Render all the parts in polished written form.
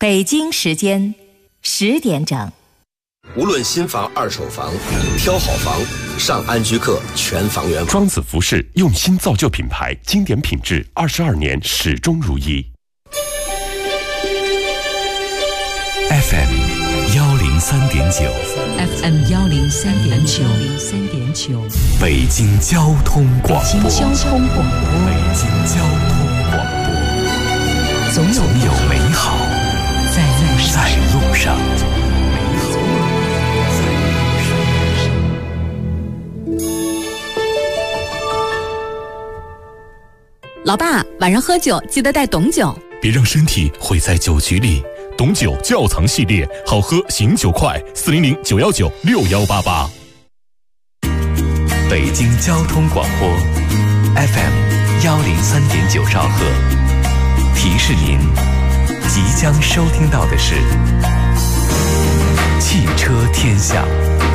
北京时间10点整。 无论新房、二手房，挑好房，上安居客全房源。 庄子服饰用心造就品牌，经典品质，22年始终如一。 FM 103.9 FM 103.9 北京交通广播。 北京交通广播。 北京交通广播。 总有美好在路上。 老爸，晚上喝酒记得带董酒， 别让身体毁在酒局里。董酒窖藏系列，好喝醒酒快，400-919-6188。北京交通广播 FM 103.9兆赫，提示您即将收听到的是汽车天下。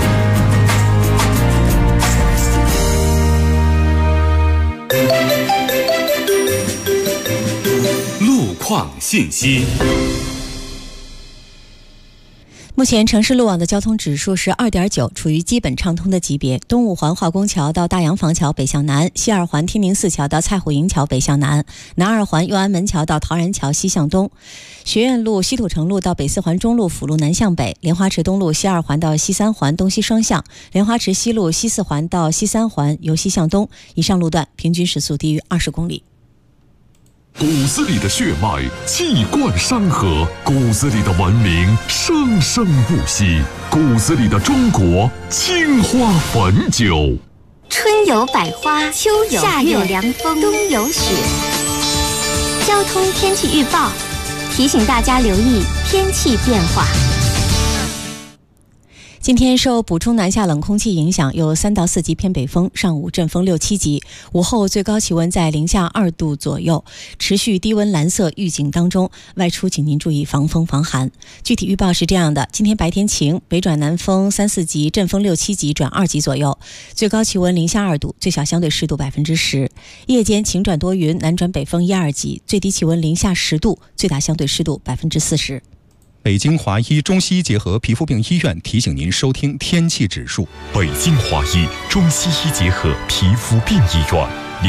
路况信息。 目前城市路网的交通指数是2.9，处于基本畅通的级别。东五环化工桥到大洋坊桥北向南，西二环天宁寺桥到蔡虎营桥北向南，南二环右安门桥到陶然桥西向东，学院路西土城路到北四环中路辅路南向北，莲花池东路西二环到西三环东西双向，莲花池西路西四环到西三环由西向东，以上路段平均时速低于20公里。 骨子里的血脉气贯山河，骨子里的文明生生不息，骨子里的中国青花汾酒。 春有百花，秋有夏有凉风，冬有雪。交通天气预报提醒大家留意天气变化。 今天受补充南下冷空气影响，有3到4级偏北风，上午阵风6、7级，午后最高气温在零下2度左右，持续低温蓝色预警当中，外出请您注意防风防寒。具体预报是这样的：今天白天晴，北转南风3、4级，阵风6、7级转2级左右，最高气温零下2度，最小相对湿度10%。夜间晴转多云，南转北风1、2级，最低气温零下10度，最大相对湿度40%。 北京华医中西医结合皮肤病医院提醒您收听天气指数。 北京华医中西医结合皮肤病医院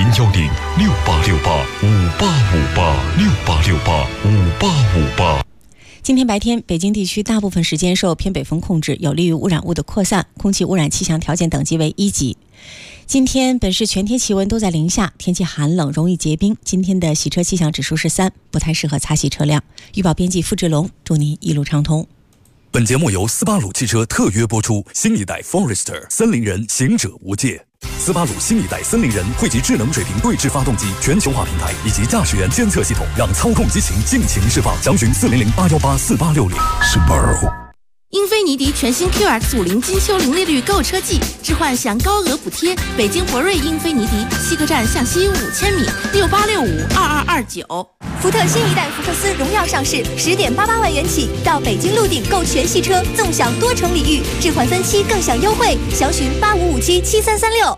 ，010-6868-5858，6868-5858。 今天白天，北京地区大部分时间受偏北风控制，有利于污染物的扩散，空气污染气象条件等级为1级。今天本市全天气温都在零下，天气寒冷，容易结冰。今天的洗车气象指数是3，不太适合擦洗车辆。预报编辑付志龙，祝您一路畅通。 本节目由斯巴鲁汽车特约播出，新一代 Forester 森林人，行者无界。斯巴鲁新一代森林人汇集智能水平对置发动机、全球化平台以及驾驶员监测系统，让操控激情尽情释放。详询400-818-4860。Subaru。 英菲尼迪全新 QX50金秋零利率购车季，置换享高额补贴。北京博瑞英菲尼迪西客站向西5000米，68652229。 福特新一代福克斯荣耀上市，10.88万元起，到北京陆鼎购全系车，纵享多重礼遇，置换分期更享优惠，详询85577336。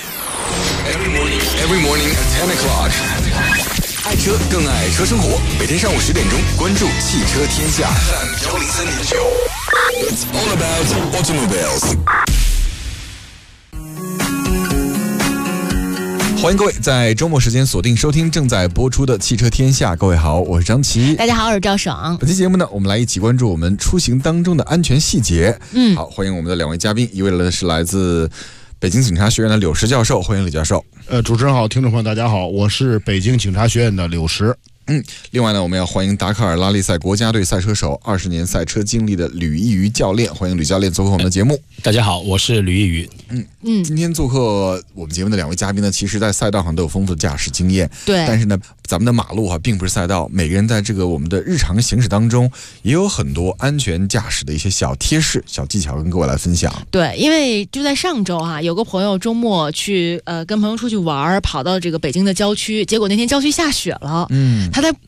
Every morning at 10 o'clock。爱车更爱车生活，每天上午10点钟，关注汽车天下 FM103.9。It's all about automobiles。欢迎各位在周末时间锁定收听正在播出的汽车天下。各位好，我是张琪。 大家好，我是赵爽。 本期节目呢，我们来一起关注我们出行当中的安全细节。好，欢迎我们的2位嘉宾，一位呢是来自北京警察学院的柳石教授，欢迎柳教授。 主持人好，听众朋友大家好，我是北京警察学院的柳石。 另外呢，我们要欢迎达喀尔拉力赛国家队赛车手，20年赛车经历的吕一瑜教练，欢迎吕教练做客我们的节目。 大家好，我是吕一瑜。 今天做客我们节目的2位嘉宾呢，其实在赛道上都有丰富的驾驶经验。 对， 但是呢，咱们的马路并不是赛道，每个人在这个我们的日常行驶当中，也有很多安全驾驶的一些小贴士、小技巧跟各位来分享。 对，因为就在上周有个朋友周末去跟朋友出去玩，跑到这个北京的郊区，结果那天郊区下雪了。他在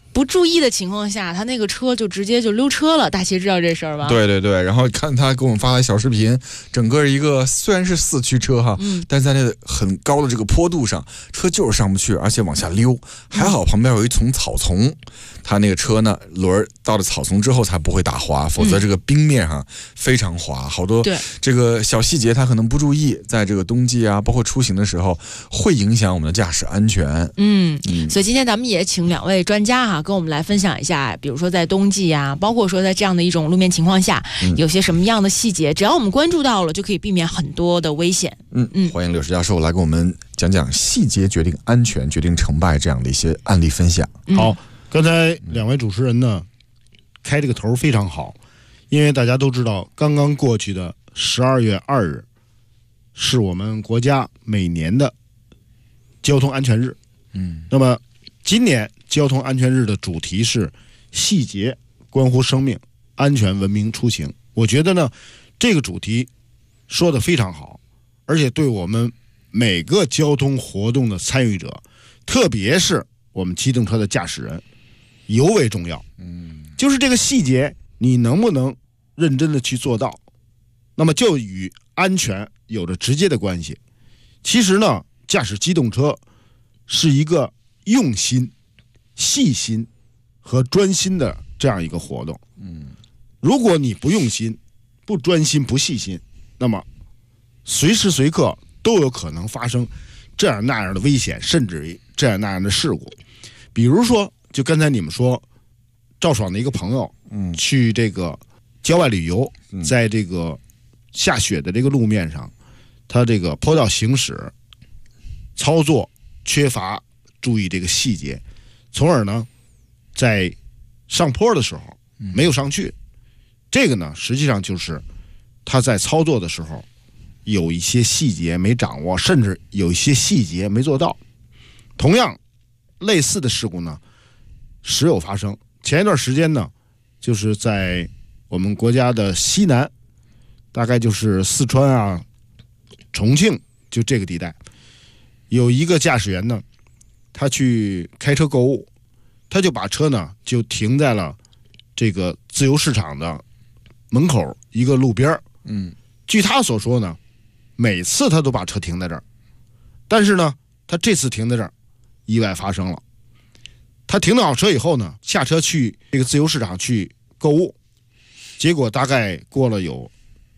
不注意的情况下，他那个车就直接就溜车了。大齐知道这事儿吗？ 对对对，然后看他给我们发来小视频，整个一个虽然是4驱车哈，但是在那个很高的这个坡度上，车就是上不去，而且往下溜。还好旁边有一丛草丛，他那个车呢轮到了草丛之后才不会打滑，否则这个冰面上非常滑，好多这个小细节他可能不注意，在这个冬季啊，包括出行的时候会影响我们的驾驶安全。 所以今天咱们也请2位专家哈，跟我们来分享一下，比如说在冬季啊，包括说在这样的一种路面情况下，有些什么样的细节，只要我们关注到了，就可以避免很多的危险。 欢迎柳石教授来给我们讲讲细节决定安全、决定成败这样的一些案例分享。 好，刚才2位主持人呢开这个头非常好，因为大家都知道，刚刚过去的12月2日是我们国家每年的交通安全日。那么今年交通安全日的主题是细节关乎生命，安全文明出行。我觉得呢，这个主题说得非常好，而且对我们每个交通活动的参与者，特别是我们机动车的驾驶人尤为重要。就是这个细节你能不能认真的去做到，那么就与安全有着直接的关系。其实呢，驾驶机动车是一个用心、细心和专心的这样一个活动。如果你不用心、不专心、不细心，那么随时随刻都有可能发生这样那样的危险，甚至于这样那样的事故。比如说，就刚才你们说，赵爽的一个朋友，去这个郊外旅游，在这个下雪的这个路面上，他这个坡道行驶操作缺乏注意这个细节，从而呢在上坡的时候没有上去。这个呢实际上就是他在操作的时候有一些细节没掌握，甚至有一些细节没做到。同样类似的事故呢时有发生。前一段时间呢，就是在我们国家的西南，大概就是四川啊、重庆就这个地带，有一个驾驶员呢，他去开车购物，他就把车呢就停在了这个自由市场的门口一个路边。据他所说呢，每次他都把车停在这儿，但是呢他这次停在这儿意外发生了。他停好车以后呢，下车去这个自由市场去购物，结果大概过了有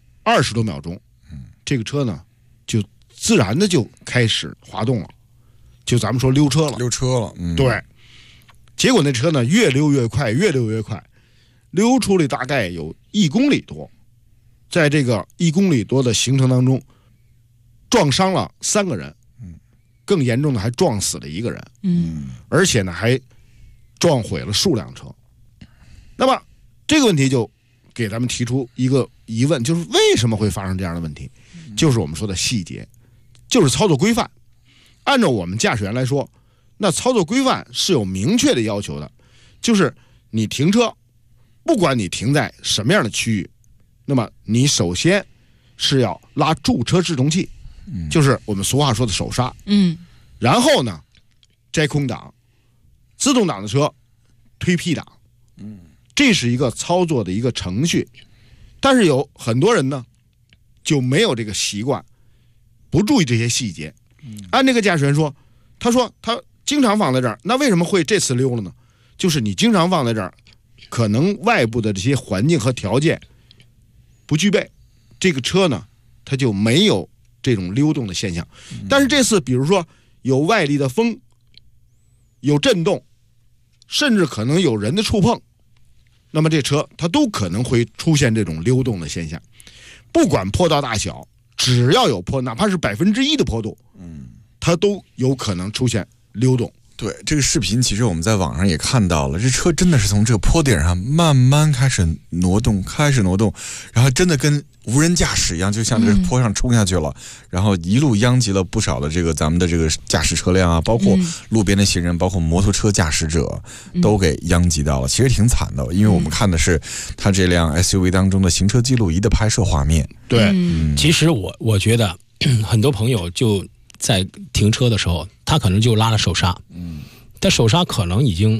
20多秒钟，这个车呢就自然的就开始滑动了，就咱们说溜车了。对，结果那车呢越溜越快，越溜越快，溜出了大概有1公里多，在这个1公里多的行程当中，撞伤了3个人，更严重的还撞死了1个人，而且呢还撞毁了数辆车。那么这个问题就给咱们提出一个疑问，就是为什么会发生这样的问题？就是我们说的细节，就是操作规范。按照我们驾驶员来说，那操作规范是有明确的要求的，就是你停车，不管你停在什么样的区域，那么你首先是要拉驻车制动器，就是我们俗话说的手刹，然后呢摘空挡，自动挡的车推 P 档，这是一个操作的一个程序。但是有很多人呢就没有这个习惯，不注意这些细节。按这个驾驶员说，他说他经常放在这儿，那为什么会这次溜了呢？就是你经常放在这儿，可能外部的这些环境和条件不具备，这个车呢它就没有这种溜动的现象。但是这次比如说有外力的风，有震动，甚至可能有人的触碰，那么这车它都可能会出现这种溜动的现象。不管坡道大小，只要有坡，哪怕是1%的坡度，它都有可能出现溜动。 对，这个视频其实我们在网上也看到了，这车真的是从这个坡顶上慢慢开始挪动，然后真的跟无人驾驶一样，就向这个坡上冲下去了，然后一路殃及了不少的这个咱们的这个驾驶车辆啊，包括路边的行人，包括摩托车驾驶者都给殃及到了，其实挺惨的，因为我们看的是他这辆 SUV 当中的行车记录仪的拍摄画面。 对，其实我觉得很多朋友就在停车的时候，他可能就拉了手刹，但手刹可能已经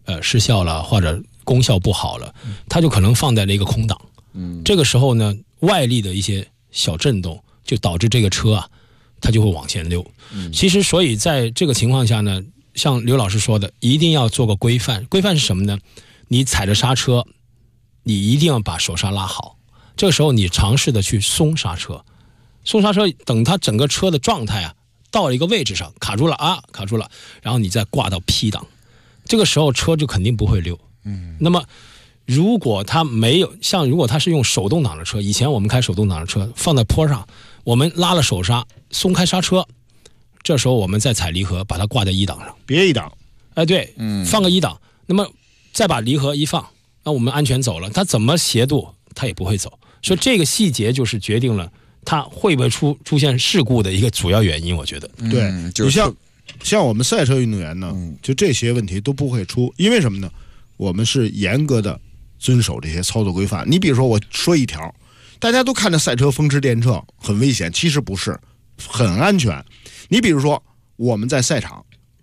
失效了或者功效不好了，它就可能放在了一个空档。这个时候呢，外力的一些小震动就导致这个车啊，它就会往前溜。其实，所以在这个情况下呢，像刘老师说的，一定要做个规范。规范是什么呢？你踩着刹车，你一定要把手刹拉好。这个时候你尝试的去松刹车，松刹车，等它整个车的状态啊到了一个位置上卡住了，然后你再挂到 P 档，这个时候车就肯定不会溜。那么如果它没有如果它是用手动挡的车，以前我们开手动挡的车放在坡上，我们拉了手刹，松开刹车，这时候我们再踩离合，把它挂在1档上， 别1档， 对，放个1档，那么再把离合一放，那我们安全走了，它怎么斜度它也不会走。所以这个细节就是决定了它会不会出现事故的一个主要原因，我觉得。 对，你像我们赛车运动员呢，就这些问题都不会出，因为什么呢？我们是严格的遵守这些操作规范。你比如说，我说一条，大家都看着赛车风驰电掣很危险，其实不是，很安全。你比如说，我们在赛场，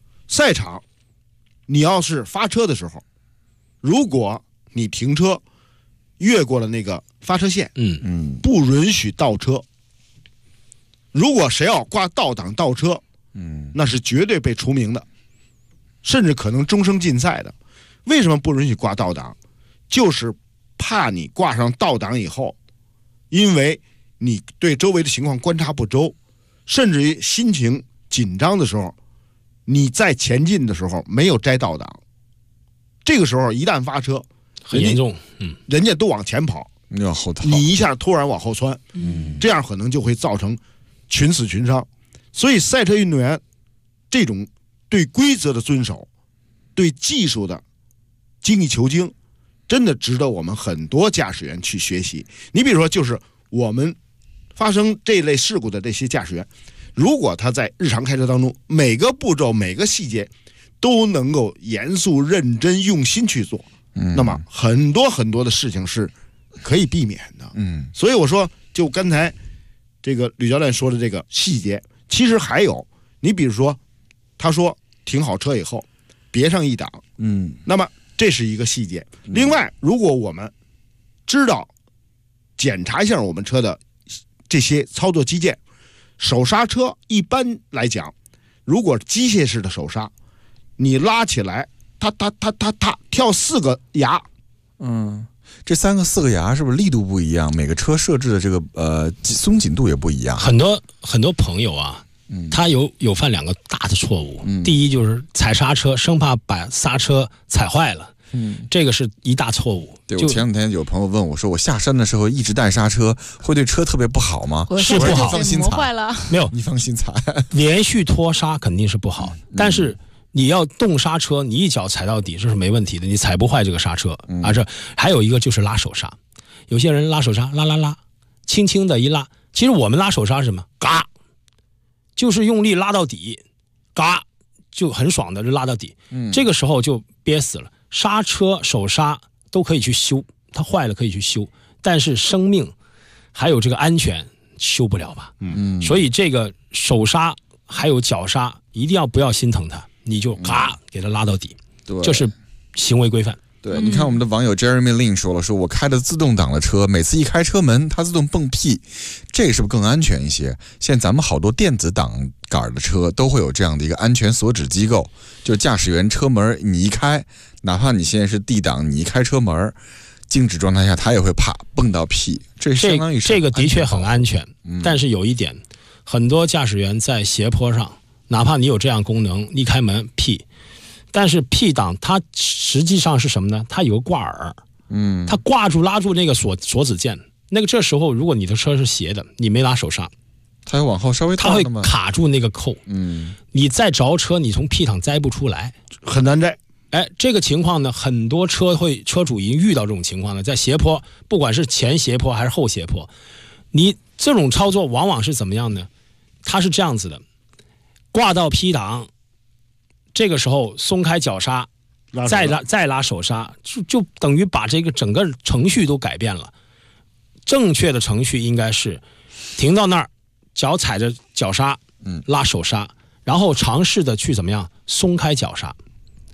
你要是发车的时候，如果你停车越过了那个发车线，不允许倒车。如果谁要挂倒档倒车，那是绝对被除名的，甚至可能终生禁赛的。为什么不允许挂倒档？就是怕你挂上倒档以后，因为你对周围的情况观察不周，甚至于心情紧张的时候，你在前进的时候没有摘倒档，这个时候一旦发车很严重， 人家都往前跑， 你往后逃， 你一下突然往后窜，这样可能就会造成群死群伤。所以赛车运动员这种对规则的遵守，对技术的精益求精，真的值得我们很多驾驶员去学习。你比如说，就是我们发生这类事故的这些驾驶员，如果他在日常开车当中每个步骤每个细节都能够严肃认真用心去做，那么很多很多的事情是可以避免的。所以我说，就刚才这个吕教练说的这个细节，其实还有，你比如说，他说停好车以后别上1档，那么这是一个细节。另外，如果我们知道检查一下我们车的这些操作机件，手刹车一般来讲，如果机械式的手刹，你拉起来，它跳4个牙， 这3个4个牙是不是力度不一样？每个车设置的这个松紧度也不一样。 很多朋友啊，他有犯2个大的错误。第一就是踩刹车，生怕把刹车踩坏了。这个是一大错误。 对，我前2天有朋友问我说，我下山的时候一直带刹车，会对车特别不好吗？ 是不好， 放心踩。 没有， 你放心踩。 连续拖刹肯定是不好，但是你要动刹车，你一脚踩到底，这是没问题的，你踩不坏这个刹车。这还有一个就是拉手刹，有些人拉手刹拉，轻轻的一拉，其实我们拉手刹是什么？嘎，就是用力拉到底，嘎，就很爽的就拉到底。这个时候就憋死了。刹车、手刹都可以去修，它坏了可以去修，但是生命还有这个安全修不了吧？所以这个手刹还有脚刹一定不要心疼它，你就嘎给它拉到底，这是行为规范。 对，你看我们的网友 Jeremy Lin 说了，说我开的自动挡的车，每次一开车门它自动蹦屁，这个是不是更安全一些？现在咱们好多电子挡杆的车都会有这样的一个安全锁止机构，就驾驶员车门你一开，哪怕你现在是 D 档，你一开车门静止状态下，它也会啪蹦到屁，这相当于是这个的确很安全。但是有一点，很多驾驶员在斜坡上，哪怕你有这样功能，一开门屁，但是 P 档它实际上是什么呢？它有个挂耳，它挂住拉住那个锁止键，那个这时候如果你的车是斜的，你没拉手刹， 它会往后稍微它会卡住那个扣，你再着车，你从 P 档摘不出来， 很难摘。 这个情况呢，很多车主已经遇到这种情况了，在斜坡，不管是前斜坡还是后斜坡，你这种操作往往是怎么样呢？它是这样子的，挂到 P 档，这个时候松开脚刹，再拉手刹，就等于把这个整个程序都改变了。正确的程序应该是停到那儿，脚踩着脚刹，拉手刹，然后尝试的去怎么样松开脚刹，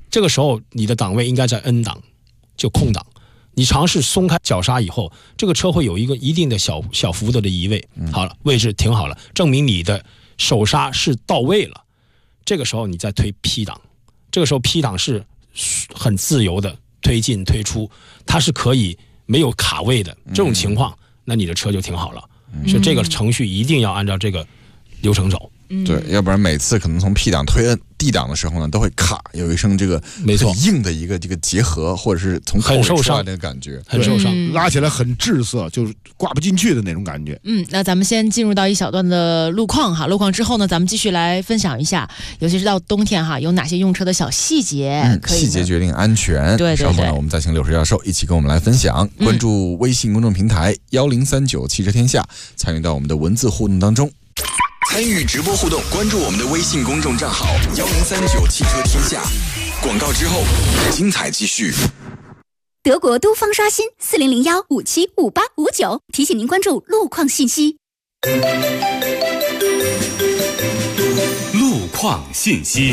这个时候你的档位应该在 N 档，就空档。你尝试松开脚刹以后，这个车会有一个一定的小幅度的移位。好了，位置停好了，证明你的手刹是到位了。这个时候你再推 P 档，这个时候 P 档是很自由的推进推出，它是可以没有卡位的。这种情况，那你的车就停好了。所以这个程序一定要按照这个流程走。 对，要不然每次可能从 P 档推 D 档的时候呢，都会卡，有一声这个没错很硬的一个这个结合，或者是从很受伤那个感觉， 很受伤， 拉起来很滞涩，就是挂不进去的那种感觉。 那咱们先进入到一小段的路况哈，路况之后呢，咱们继续来分享一下，尤其是到冬天哈，有哪些用车的小细节，可以细节决定安全。 对， 稍后呢，我们再请柳石教授一起跟我们来分享。关注微信公众平台1039汽车天下，参与到我们的文字互动当中。 参与直播互动，关注我们的微信公众账号1039汽车天下。广告之后，精彩继续。 德国都方刷新4001575859，提醒您关注路况信息。 路况信息。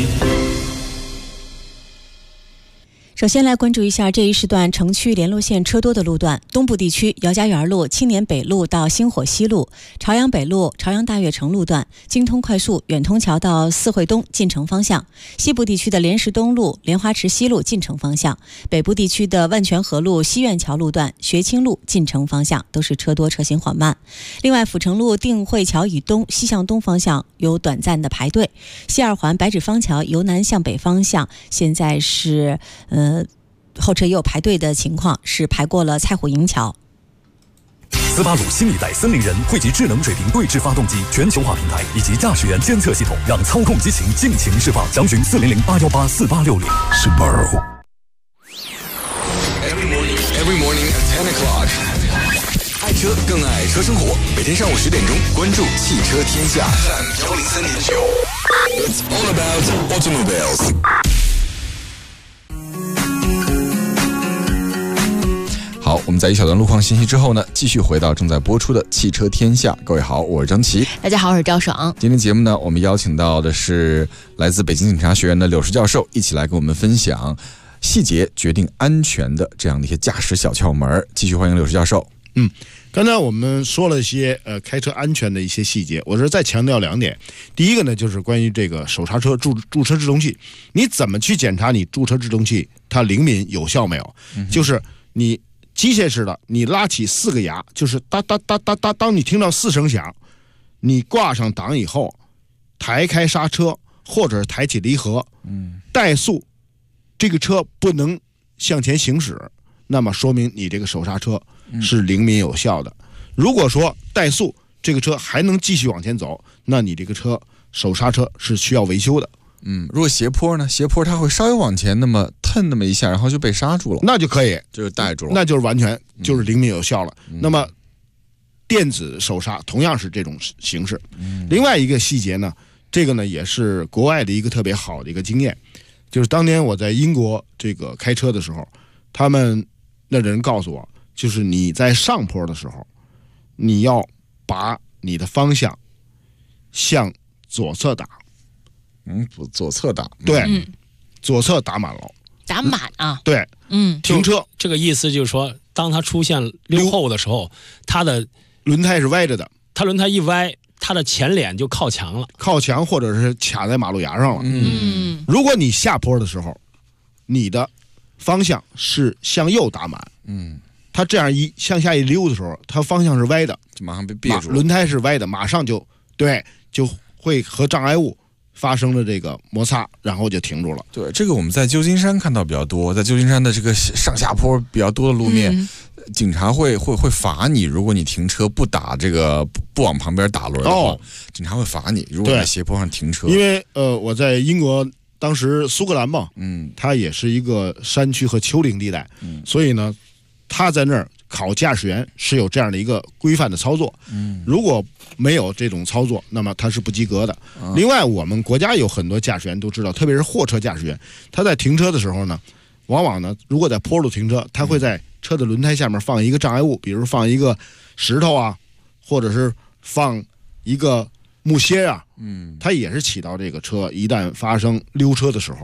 首先来关注一下这一时段城区联络线车多的路段。东部地区姚家园路、青年北路到星火西路、朝阳北路、朝阳大悦城路段、京通快速远通桥到四惠东进城方向。西部地区的莲石东路、莲花池西路进城方向。北部地区的万泉河路、西苑桥路段、学清路进城方向都是车多车行缓慢。另外，阜成路定慧桥以东西向东方向有短暂的排队。西二环白纸坊桥由南向北方向现在是后车也有排队的情况，是排过了菜虎营桥。 斯巴鲁新一代森林人汇集智能水平对置发动机全球化平台以及驾驶员监测系统，让操控激情尽情释放。详询400-818-4860。Subaru。Every morning at 10 o'clock。爱车更爱车生活，每天上午10点钟，关注汽车天下 FM103.9。It's all about automobiles。 好，我们在一小段路况信息之后呢，继续回到正在播出的汽车天下。各位好，我是张琪。 大家好，我是赵爽。 今天节目呢，我们邀请到的是来自北京警察学院的柳石教授，一起来跟我们分享细节决定安全的这样的一些驾驶小窍门。继续欢迎柳石教授。 刚才我们说了一些开车安全的一些细节，我是再强调2点。第一个呢，就是关于这个手刹车驻车制动器，你怎么去检查你驻车制动器它灵敏有效没有？就是你机械式的，你拉起4个牙，就是哒哒哒哒哒，当你听到4声响，你挂上档以后，抬开刹车或者是抬起离合，怠速，这个车不能向前行驶，那么说明你这个手刹车是灵敏有效的。如果说怠速，这个车还能继续往前走，那你这个车手刹车是需要维修的。 如果斜坡呢？斜坡它会稍微往前那么腾那么一下，然后就被刹住了， 那就可以， 就是带住了， 那就是完全就是灵敏有效了。那么电子手刹同样是这种形式。另外一个细节呢，这个呢也是国外的一个特别好的一个经验，就是当年我在英国这个开车的时候，他们那人告诉我，就是你在上坡的时候，你要把你的方向向左侧打。 左侧打， 对，左侧打满了， 打满啊， 对，停车。 这个意思就是说，当它出现溜后的时候，它的轮胎是歪着的， 它轮胎一歪，它的前脸就靠墙了， 靠墙或者是卡在马路牙上了。如果你下坡的时候，你的方向是向右打满，它这样向下一溜的时候，它方向是歪的， 就马上被别住了， 轮胎是歪的，马上就会和障碍物发生了这个摩擦，然后就停住了。 对，这个我们在旧金山看到比较多，在旧金山的这个上下坡比较多的路面，警察会罚你，如果你停车不打这个不往旁边打轮的话，警察会罚你。如果在斜坡上停车， 因为我在英国当时苏格兰嘛，它也是一个山区和丘陵地带，所以呢，他在那儿考驾驶员是有这样的一个规范的操作。如果没有这种操作，那么他是不及格的。另外，我们国家有很多驾驶员都知道，特别是货车驾驶员，他在停车的时候呢，往往呢，如果在坡路停车，他会在车的轮胎下面放一个障碍物，比如放一个石头啊，或者是放一个木楔啊，它也是起到这个车一旦发生溜车的时候，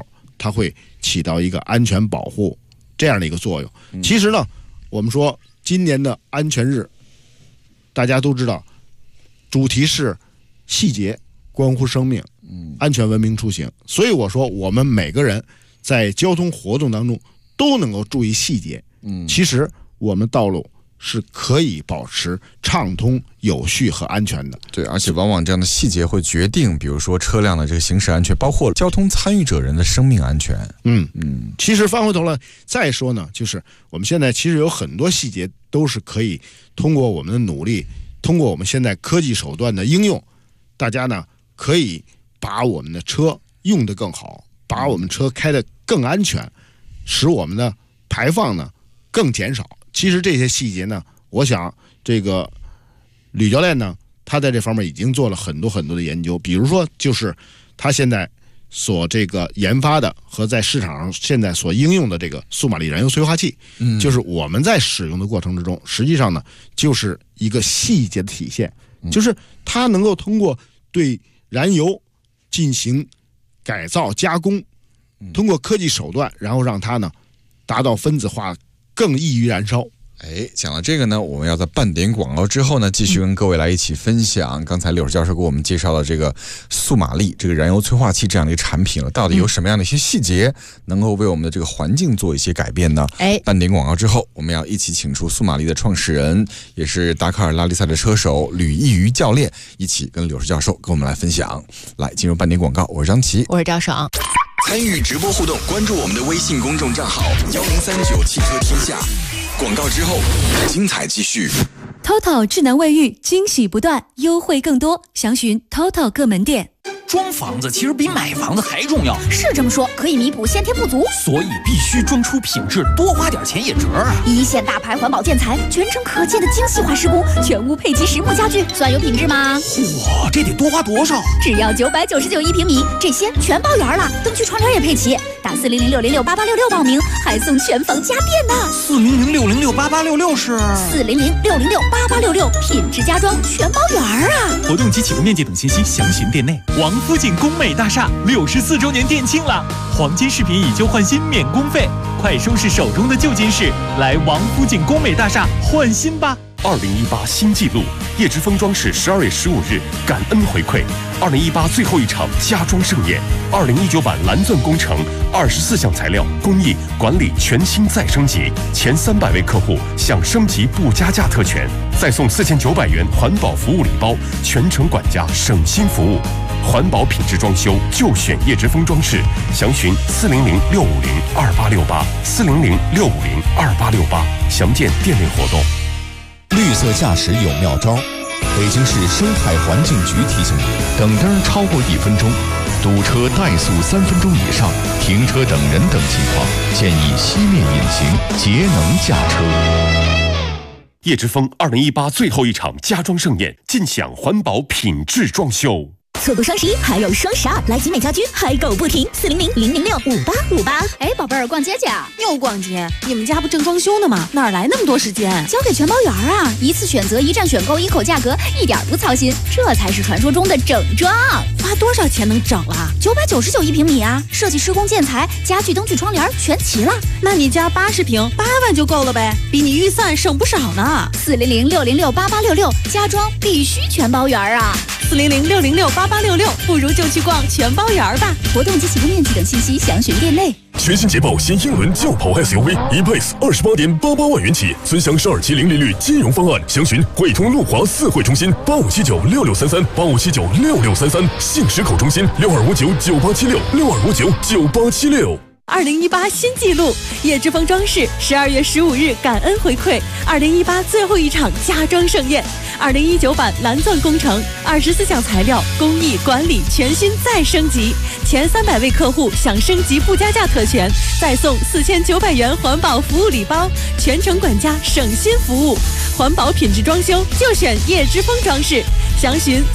它会起到一个安全保护这样的一个作用。其实呢，我们说今年的安全日，大家都知道，主题是细节关乎生命，安全文明出行。所以我说，我们每个人在交通活动当中都能够注意细节。其实我们道路是可以保持畅通、有序和安全的。 对，而且往往这样的细节会决定，比如说车辆的这个行驶安全，包括交通参与者人的生命安全。 其实翻回头来再说呢，就是我们现在其实有很多细节都是可以通过我们的努力，通过我们现在科技手段的应用，大家呢可以把我们的车用得更好，把我们车开得更安全，使我们的排放呢更减少。其实这些细节呢，我想这个吕教练呢，他在这方面已经做了很多很多的研究。比如说，就是他现在所这个研发的和在市场上现在所应用的这个速马力燃油催化器，就是我们在使用的过程之中，实际上呢，就是一个细节的体现，就是它能够通过对燃油进行改造加工，通过科技手段，然后让它呢达到分子化，更易于燃烧。 讲到这个呢，我们要在半点广告之后呢，继续跟各位来一起分享刚才柳教授给我们介绍的这个速马力这个燃油催化器这样的一个产品了，到底有什么样的一些细节能够为我们的这个环境做一些改变呢？半点广告之后，我们要一起请出速马力的创始人，也是达喀尔拉力赛的车手吕逸瑜教练，一起跟柳教授跟我们来分享。来，进入半点广告，我是张琪， 我是赵爽。 参与直播互动，关注我们的微信公众账号1039汽车天下。广告之后，精彩继续。 TOTO 智能卫浴，惊喜不断，优惠更多，详询 TOTO 各门店。 装房子其实比买房子还重要， 是这么说，可以弥补先天不足， 所以必须装出品质，多花点钱也值啊！ 一线大牌环保建材，全程可见的精细化施工，全屋配齐实木家具，算有品质吗？ 哇，这得多花多少？ 只要999一平米，这些全包圆了，灯具窗帘也配齐。打40060688866报名，还送全房家电呢。 40060688866是 40060688866，品质家装全包圆啊！ 活动及启动面积等信息详询店内。王府井工美大厦64周年店庆了，黄金饰品以旧换新免工费，快收拾手中的旧金饰，来王府井工美大厦换新吧。 2018新纪录，叶之峰装饰12月15日感恩回馈，2018最后一场家装盛宴，2019版蓝钻工程24项材料工艺管理全新再升级，前300位客户享升级不加价特权，再送4900元环保服务礼包，全程管家省心服务。环保品质装修就选叶之峰装饰，详询400-650-2868，400-650-2868，详见店内活动。 绿色驾驶有妙招，北京市生态环境局提醒您：等灯超过1分钟，堵车怠速3分钟以上，停车等人等情况，建议熄灭引擎，节能驾车。 叶之峰2018最后一场家装盛宴，尽享环保品质装修。 错过双11还有双12，来集美家居嗨购不停，400-006-5858。 哎，宝贝儿，逛街去啊？又逛街？你们家不正装修呢吗？哪来那么多时间？ 交给全包圆啊！一次选择，一站选购，一口价格，一点不操心，这才是传说中的整装。 花多少钱能整了 ？999一平米啊！设计、施工、建材、家具、灯具、窗帘全齐了。 那你家80平，8万就够了呗，比你预算省不少呢。 400-606-8866，家装必须全包圆啊 ！400-606-8866，不如就去逛全包圆吧。 活动及启动面积等信息详询店内。 全新捷豹新英伦轿跑 SUV E-Pace 28.88万元起，尊享12期零利率金融方案，详询汇通路华4汇中心85796633，85796633，信实口中心62599876，62599876。 2018新纪录，叶之峰装饰12月15日感恩回馈，2018最后一场家装盛宴，2019版蓝钻工程24项材料工艺管理全新再升级，前300位客户享升级不加价特权，再送4900元环保服务礼包，全程管家省心服务，环保品质装修就选叶之峰装饰，详询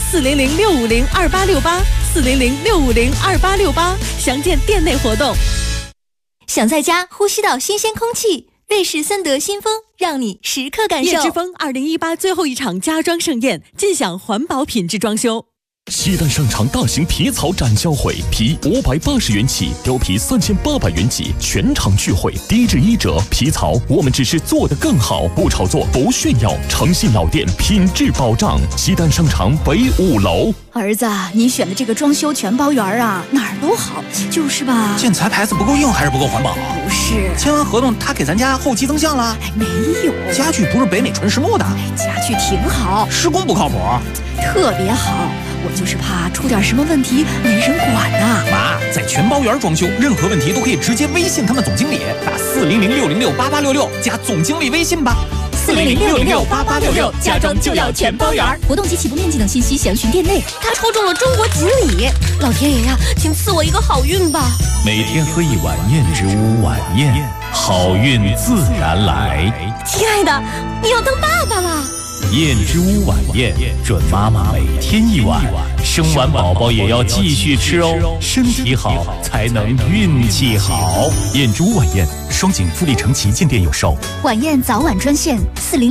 400-650-2868，400-650-2868，详见店内活动。 想在家呼吸到新鲜空气，瑞士森德新风让你时刻感受。 叶之峰2018最后一场家装盛宴，尽享环保品质装修。 西单商场大型皮草展销会，皮580元起，貂皮3800元起，全场聚会，低至1折。皮草我们只是做得更好，不炒作，不炫耀，诚信老店，品质保障。西单商场北5楼。 儿子，你选的这个装修全包园啊，哪儿都好，就是吧？ 建材牌子不够硬还是不够环保？ 不是， 签完合同他给咱家后期增项了？ 没有， 家具不是北美纯实木的。 家具挺好， 施工不靠谱， 特别好。我就是怕出点什么问题没人管呐。 妈，在全包园装修，任何问题都可以直接微信他们总经理，打400-606-8866加总经理微信吧。 400-606-8866，家装就要全包园。活动及起步面积等信息详询店内。他抽中了中国锦鲤，老天爷呀，请赐我一个好运吧！ 每天喝一碗燕之屋晚宴，好运自然来。 亲爱的，你要当爸爸了。 燕之屋晚宴，准妈妈每天一碗，生完宝宝也要继续吃哦，身体好才能运气好。 燕之屋晚宴，双井富力城旗舰店有售。 晚宴早晚专线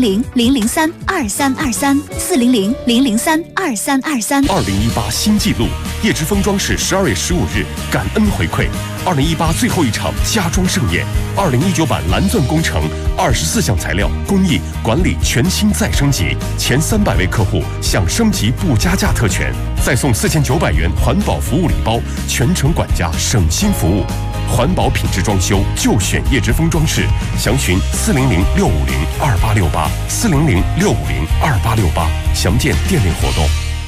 400-003-2323，400-003-2323。 2018新纪录，叶之峰装饰12月15日感恩回馈，2018最后一场家装盛宴，2019版蓝钻工程24项材料工艺管理全新再升级，前300位客户享升级不加价特权，再送4900元环保服务礼包，全程管家省心服务。环保品质装修就选叶之峰装饰，详询400-650-2868，400-650-2868，详见店内活动。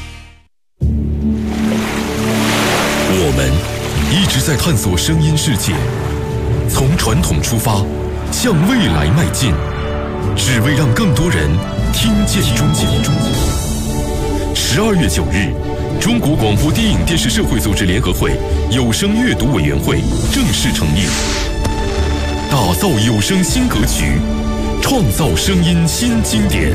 我们一直在探索声音世界，从传统出发，向未来迈进，只为让更多人听见中国。12月9日，中国广播电影电视社会组织联合会有声阅读委员会正式成立，打造有声新格局，创造声音新经典。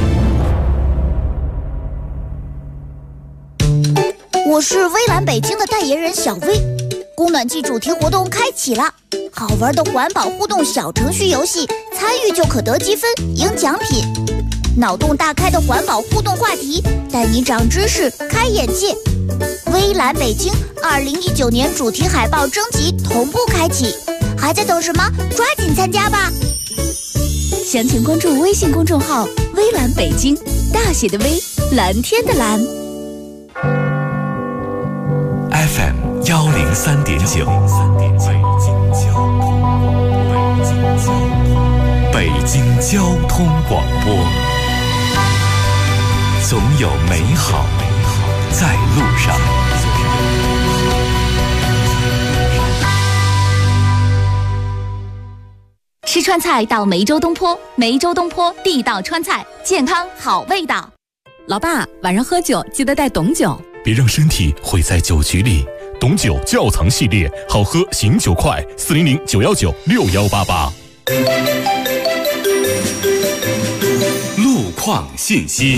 我是微蓝北京的代言人小薇，供暖季主题活动开启了，好玩的环保互动小程序游戏，参与就可得积分赢奖品。脑洞大开的环保互动话题，带你长知识开眼界。微蓝北京2019年主题海报征集同步开启，还在等什么？抓紧参加吧！详情关注微信公众号“微蓝北京”，大写的微，蓝天的蓝。 FM 103.9，北京交通广播，总有美好在路上。 吃川菜到梅州东坡，梅州东坡地道川菜，健康好味道。 老爸，晚上喝酒记得带董酒， 别让身体毁在酒局里。董酒窖藏系列，好喝醒酒快，400-919-6188。 路况信息。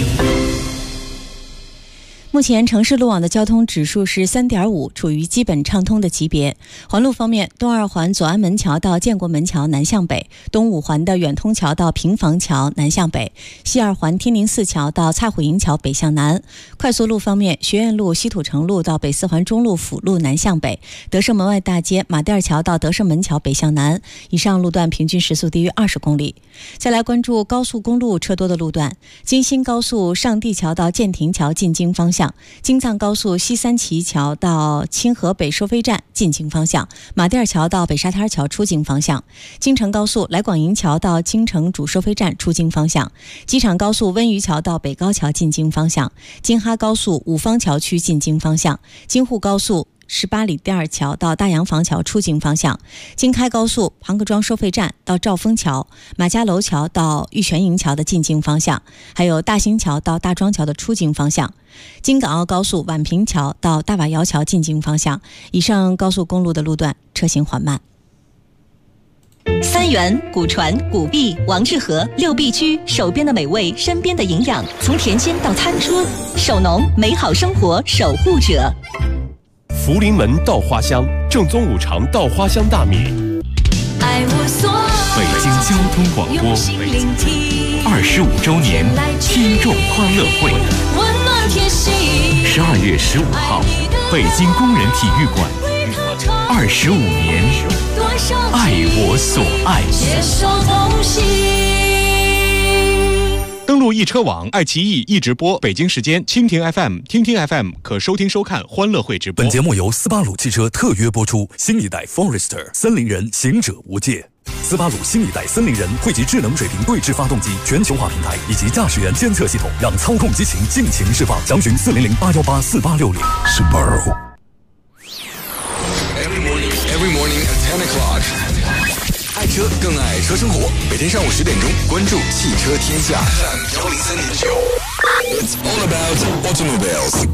目前城市路网的交通指数是3.5，处于基本畅通的级别。环路方面，东二环左安门桥到建国门桥南向北，东五环的远通桥到平房桥南向北，西二环天宁寺桥到蔡虎营桥北向南。快速路方面，学院路西土城路到北四环中路辅路南向北，德胜门外大街马甸桥到德胜门桥北向南。以上路段平均时速低于20公里。再来关注高速公路车多的路段，京新高速上地桥到建亭桥进京方向，京藏高速西三旗桥到清河北收费站进京方向，马甸桥到北沙滩桥出京方向，京承高速来广营桥到京承主收费站出京方向，机场高速温榆桥到北高桥进京方向，京哈高速五方桥区进京方向，京沪高速18里店桥到大洋房桥出京方向，京开高速庞各庄收费站到兆丰桥，马家楼桥到玉泉营桥的进京方向，还有大兴桥到大庄桥的出京方向，京港澳高速宛平桥到大瓦窑桥进京方向。以上高速公路的路段车行缓慢。 三元、古传、古币、王致和6必居，手边的美味，身边的营养，从甜心到餐桌，手农美好生活守护者。 福临门稻花香，正宗五常稻花香大米。 北京交通广播25周年听众欢乐会， 12月15号，北京工人体育馆，25年，爱我所爱。 登录易车网、爱奇艺易直播，北京时间蜻蜓 FM、听听 FM 可收听收看欢乐会直播。 本节目由斯巴鲁汽车特约播出，新一代 Forester 森林人，行者无界。斯巴鲁新一代森林人汇集智能水平对置发动机全球化平台以及驾驶员监测系统，让操控激情尽情释放。详询400-818-4860。Subaru。 Every morning at 10 o'clock。爱车更爱车生活，每天上午10点钟，关注汽车天下。103.9。It's all about automobiles。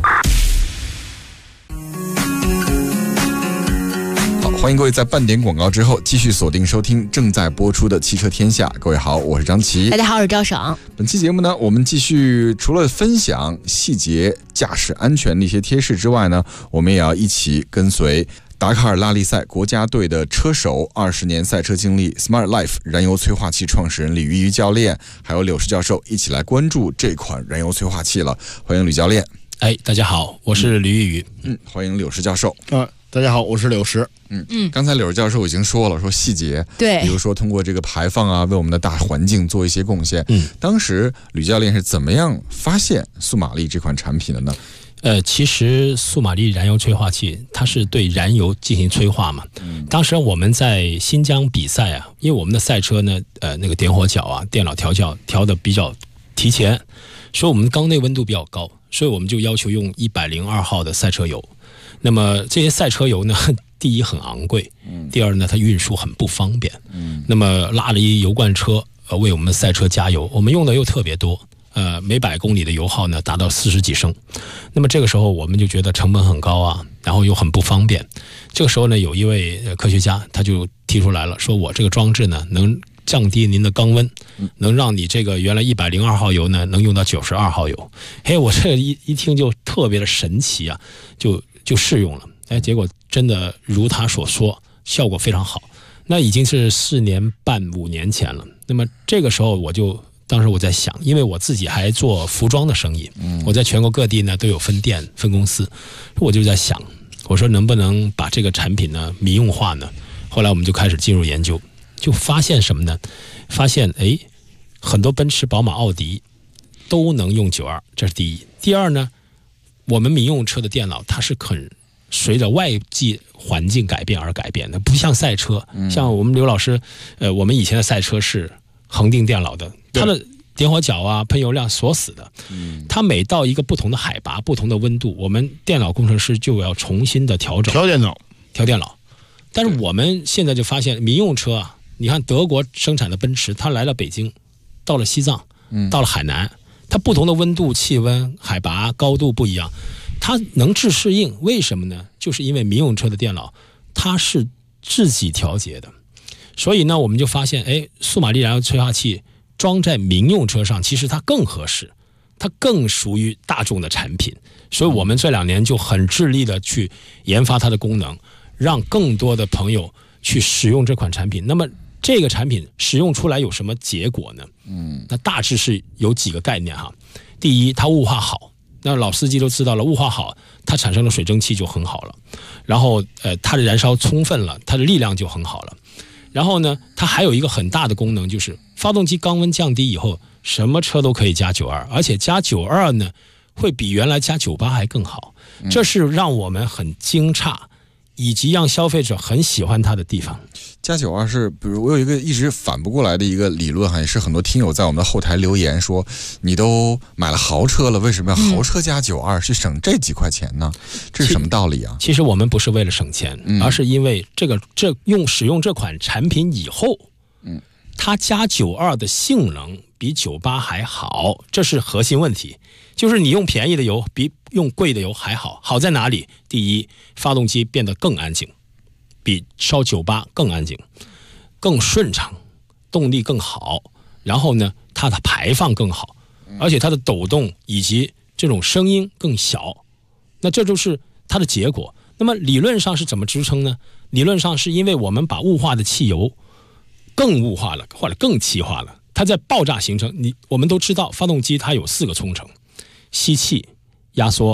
欢迎各位在半点广告之后继续锁定收听正在播出的汽车天下。各位好，我是张琪。 大家好，我是赵爽。 本期节目呢，我们继续除了分享细节驾驶安全的一些贴士之外呢，我们也要一起跟随达喀尔拉力赛国家队的车手，20年赛车经历 Smart Life 燃油催化器创始人李玉教练，还有柳石教授一起来关注这款燃油催化器了。欢迎吕教练。 大家好，我是吕玉宇。 欢迎柳石教授。 大家好，我是柳石。 刚才柳石教授已经说了，说细节， 对， 比如说通过这个排放啊，为我们的大环境做一些贡献。当时吕教练是怎么样发现速马力这款产品的呢？ 其实速马力燃油催化器它是对燃油进行催化嘛。当时我们在新疆比赛啊，因为我们的赛车呢，那个点火角啊，电脑调教调的比较提前，所以我们缸内温度比较高，所以我们就要求用102号的赛车油。那么这些赛车油呢，第一很昂贵，第二呢它运输很不方便。那么拉了一油罐车为我们的赛车加油，我们用的又特别多，每100公里的油耗呢达到40几升。那么这个时候我们就觉得成本很高啊，然后又很不方便。这个时候呢，有一位科学家他就提出来了，说我这个装置呢能降低您的缸温，能让你这个原来102号油呢能用到92号油。我这个一听就特别的神奇啊，就试用了。结果真的如他所说，效果非常好。那已经是4年半5年前了。那么这个时候当时我在想，因为我自己还做服装的生意，我在全国各地呢都有分店分公司，我就在想，我说能不能把这个产品呢民用化呢？后来我们就开始进入研究，就发现什么呢？发现很多奔驰、宝马、奥迪都能用92，这是第一。第二呢，我们民用车的电脑它是很随着外界环境改变而改变的，不像赛车，像我们刘老师，我们以前的赛车是恒定电脑的，它的点火角啊、喷油量锁死的，它每到一个不同的海拔、不同的温度，我们电脑工程师就要重新的调整调电脑。但是我们现在就发现，民用车啊，你看德国生产的奔驰，它来了北京，到了西藏，到了海南，它不同的温度、气温、海拔、高度不一样，它能自适应。为什么呢？就是因为民用车的电脑它是自己调节的。所以呢，我们就发现，速马力燃油催化器装在民用车上，其实它更合适，它更属于大众的产品。所以我们这2年就很致力的去研发它的功能，让更多的朋友去使用这款产品。那么这个产品使用出来有什么结果呢？那大致是有几个概念哈。第一，它雾化好，那老司机都知道了，雾化好，它产生的水蒸气就很好了。然后它的燃烧充分了，它的力量就很好了。然后呢，它还有一个很大的功能，就是发动机缸温降低以后，什么车都可以加92，而且加92呢，会比原来加98还更好。这是让我们很惊诧，以及让消费者很喜欢它的地方。 加92是，比如我有一个一直反不过来的一个理论，也是很多听友在我们的后台留言说，你都买了豪车了，为什么要豪车加92，去省这几块钱呢？这是什么道理啊？ 其实我们不是为了省钱，而是因为使用这款产品以后，它加92的性能比98还好，这是核心问题。就是你用便宜的油比用贵的油还好，好在哪里？第一，发动机变得更安静，比烧98更安静，更顺畅，动力更好。然后呢，它的排放更好，而且它的抖动以及这种声音更小。那这就是它的结果。那么理论上是怎么支撑呢？理论上是因为我们把雾化的汽油更雾化了，或者更气化了，它在爆炸形成。我们都知道，发动机它有4个冲程：吸气、压缩、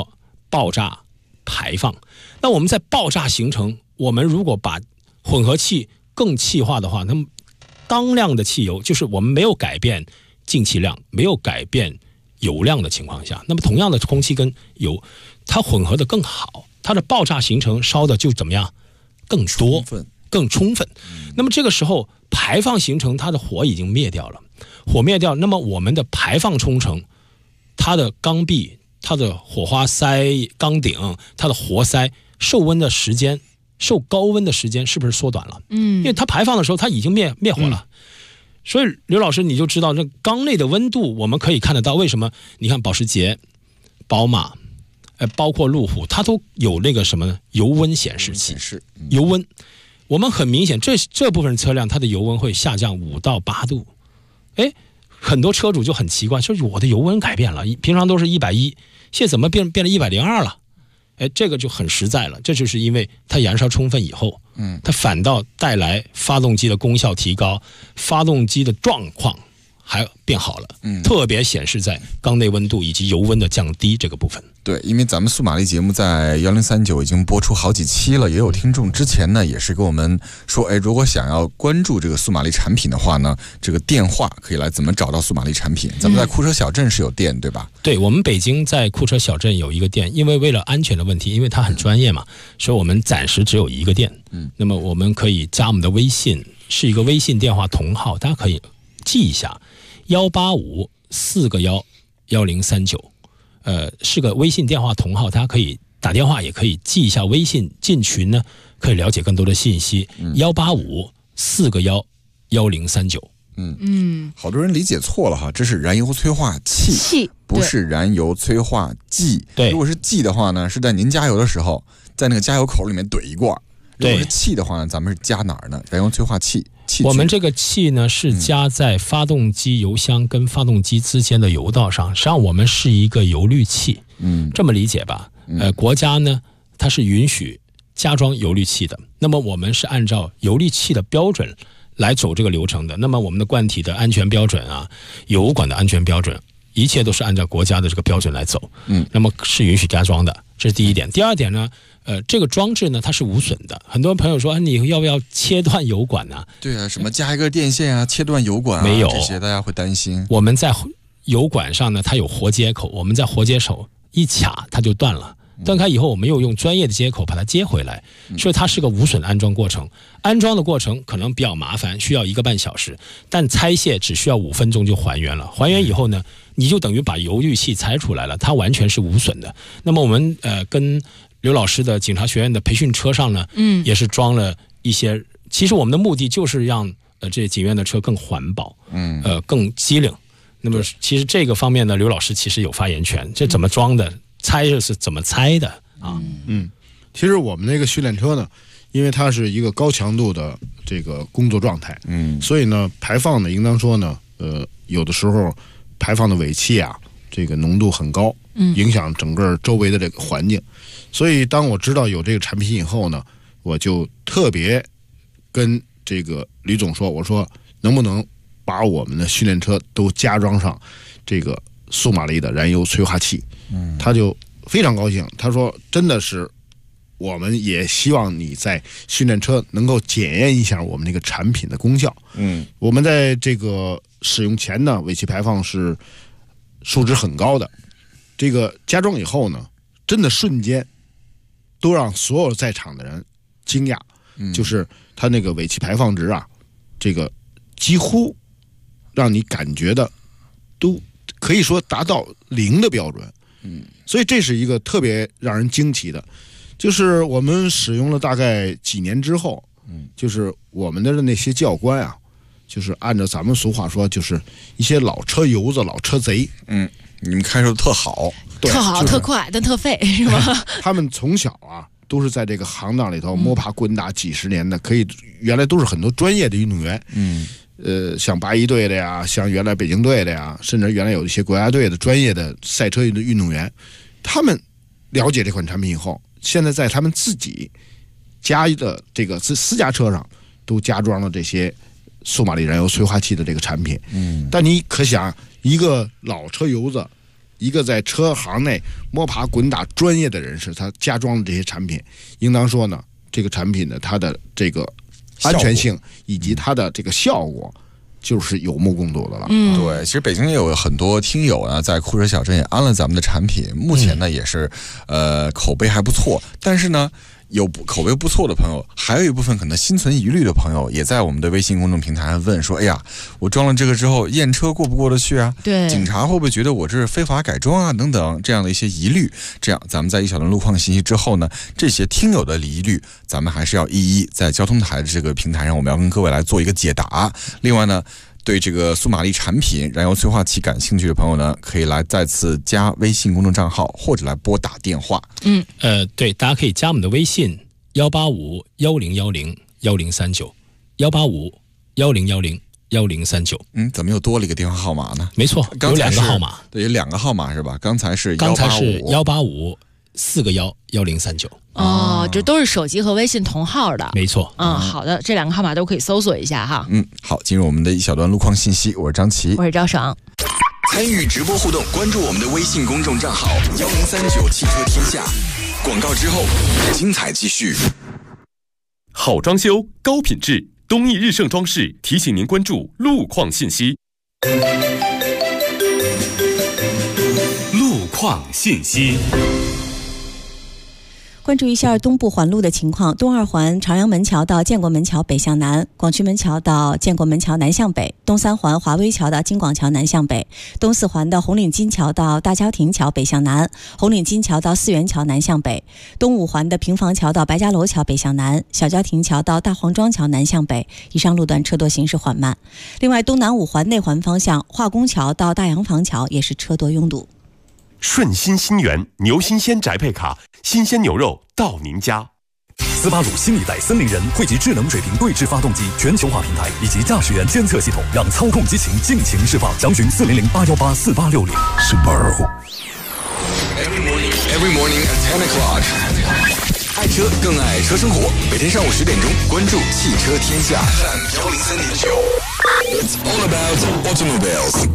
爆炸排放。那我们在爆炸形成，我们如果把混合气更气化的话，那么当量的汽油，就是我们没有改变进气量，没有改变油量的情况下，那么同样的空气跟油，它混合的更好，它的爆炸形成烧的就怎么样更多更充分。那么这个时候排放形成，它的火已经灭掉了，火灭掉，那么我们的排放冲程，它的缸壁、它的火花塞、缸顶、它的活塞受温的时间、受高温的时间是不是缩短了？因为它排放的时候它已经灭火了。所以刘老师你就知道，这缸内的温度我们可以看得到。为什么？你看保时捷、宝马，包括路虎，它都有那个什么呢？油温显示器。油温，我们很明显，这部分车辆它的油温会下降5到8度。很多车主就很奇怪，就是我的油温改变了，平常都是110，现在怎么变了102了？这个就很实在了，这就是因为它燃烧充分以后，它反倒带来发动机的功效提高，发动机的状况还变好了，特别显示在缸内温度以及油温的降低这个部分。 对，因为咱们速马力节目在1039已经播出好几期了，也有听众之前呢也是跟我们说，如果想要关注这个速马力产品的话呢，这个电话可以来怎么找到速马力产品？咱们在库车小镇是有店，对吧？ 对，我们北京在库车小镇有一个店，因为为了安全的问题，因为它很专业嘛，所以我们暂时只有一个店。那么我们可以加我们的微信，是一个微信电话同号，大家可以记一下，185-4个1-1039。是个微信电话同号，大家可以打电话，也可以记一下微信，进群呢可以了解更多的信息。185-4个1-1039。 好多人理解错了哈，这是燃油催化器，不是燃油催化剂。 对， 如果是剂的话呢，是在您加油的时候，在那个加油口里面怼一罐；如果是气的话呢，咱们是加哪儿呢？燃油催化器。 我们这个气呢是加在发动机油箱跟发动机之间的油道上，实际上我们是一个油滤器，这么理解吧？国家呢它是允许加装油滤器的，那么我们是按照油滤器的标准来走这个流程的。那么我们的罐体的安全标准啊，油管的安全标准，一切都是按照国家的这个标准来走。那么是允许加装的，这是第一点。第二点呢？这个装置呢，它是无损的。很多朋友说，你要不要切断油管呢？ 对啊，什么加一个电线啊，切断油管啊， 没有这些大家会担心。 我们在油管上呢，它有活接口，我们在活接口一卡它就断了。断开以后，我们又用专业的接口把它接回来，所以它是个无损安装过程。安装的过程可能比较麻烦，需要1个半小时，但拆卸只需要5分钟就还原了。还原以后呢，你就等于把油滤器拆出来了，它完全是无损的。那么我们跟刘老师的警察学院的培训车上呢，也是装了一些。其实我们的目的就是让这警院的车更环保，更机灵。那么其实这个方面呢，刘老师其实有发言权。这怎么装的，拆是怎么拆的啊？ 其实我们那个训练车呢，因为它是一个高强度的这个工作状态，所以呢，排放呢，应当说呢，有的时候排放的尾气啊，这个浓度很高，影响整个周围的这个环境。所以当我知道有这个产品以后呢，我就特别跟这个吕总说，我说能不能把我们的训练车都加装上这个速马力的燃油催化器？他就非常高兴，他说真的是，我们也希望你在训练车能够检验一下我们这个产品的功效。我们在这个使用前呢，尾气排放是数值很高的，这个加装以后呢，真的瞬间都让所有在场的人惊讶，就是它那个尾气排放值啊，这个几乎让你感觉的都可以说达到0的标准。所以这是一个特别让人惊奇的，就是我们使用了大概几年之后，就是我们的那些教官啊，就是按照咱们俗话说，就是一些老车油子、老车贼。 你们开车特好， 特好、特快，但特费，是吧？ 他们从小啊都是在这个行当里头摸爬滚打几十年的，可以原来都是很多专业的运动员。像八一队的呀，像原来北京队的呀，甚至原来有一些国家队的专业的赛车的运动员，他们了解这款产品以后，现在在他们自己家的这个私家车上都加装了这些速马力燃油催化器的这个产品。但你可想，一个老车油子一个在车行内摸爬滚打专业的人士，他加装的这些产品，应当说呢，这个产品呢，它的这个安全性以及它的这个效果，就是有目共睹的了。 对，其实北京也有很多听友呢，在酷车小镇也安了咱们的产品，目前呢也是口碑还不错，但是呢，有口碑不错的朋友，还有一部分可能心存疑虑的朋友，也在我们的微信公众平台上问说：“哎呀，我装了这个之后，验车过不过得去啊？ 对， 警察会不会觉得我这是非法改装啊？等等这样的一些疑虑。这样，咱们在一小段路况信息之后呢，这些听友的疑虑，咱们还是要一一在交通台的这个平台上，我们要跟各位来做一个解答。另外呢，对这个苏玛丽产品燃油催化器感兴趣的朋友呢，可以来再次加微信公众账号，或者来拨打电话。 对，大家可以加我们的微信185-1010-1039，185-1010-1039。 怎么又多了一个电话号码呢？ 没错，有2个号码。 对，有2个号码是吧？刚才是 185 4个11039。 这都是手机和微信同号的。 没错。 好的，这2个号码都可以搜索一下哈。 好，进入我们的一小段路况信息，我是张琪， 我是赵爽。 参与直播互动，关注我们的微信公众账号1039汽车天下。广告之后，精彩继续。 好装修，高品质，东义日盛装饰提醒您关注路况信息。路况信息。 关注一下东部环路的情况，东二环朝阳门桥到建国门桥北向南，广渠门桥到建国门桥南向北，东三环华威桥到京广桥南向北，东四环的红领巾桥到大郊亭桥北向南，红领巾桥到四元桥南向北，东五环的平房桥到白家楼桥北向南，小郊亭桥到大黄庄桥南向北，以上路段车多行驶缓慢。另外，东南五环内环方向化工桥到大洋坊桥也是车多拥堵。 顺心新源牛新鲜宅配卡，新鲜牛肉到您家。 斯巴鲁新一代森林人汇集智能水平对置发动机、全球化平台以及驾驶员监测系统，让操控激情尽情释放。详询400-818-4860。Subaru。 Every morning at 10 o'clock。 爱车更爱车生活，每天上午10点钟，关注汽车天下 FM103.9。 It's all about automobiles。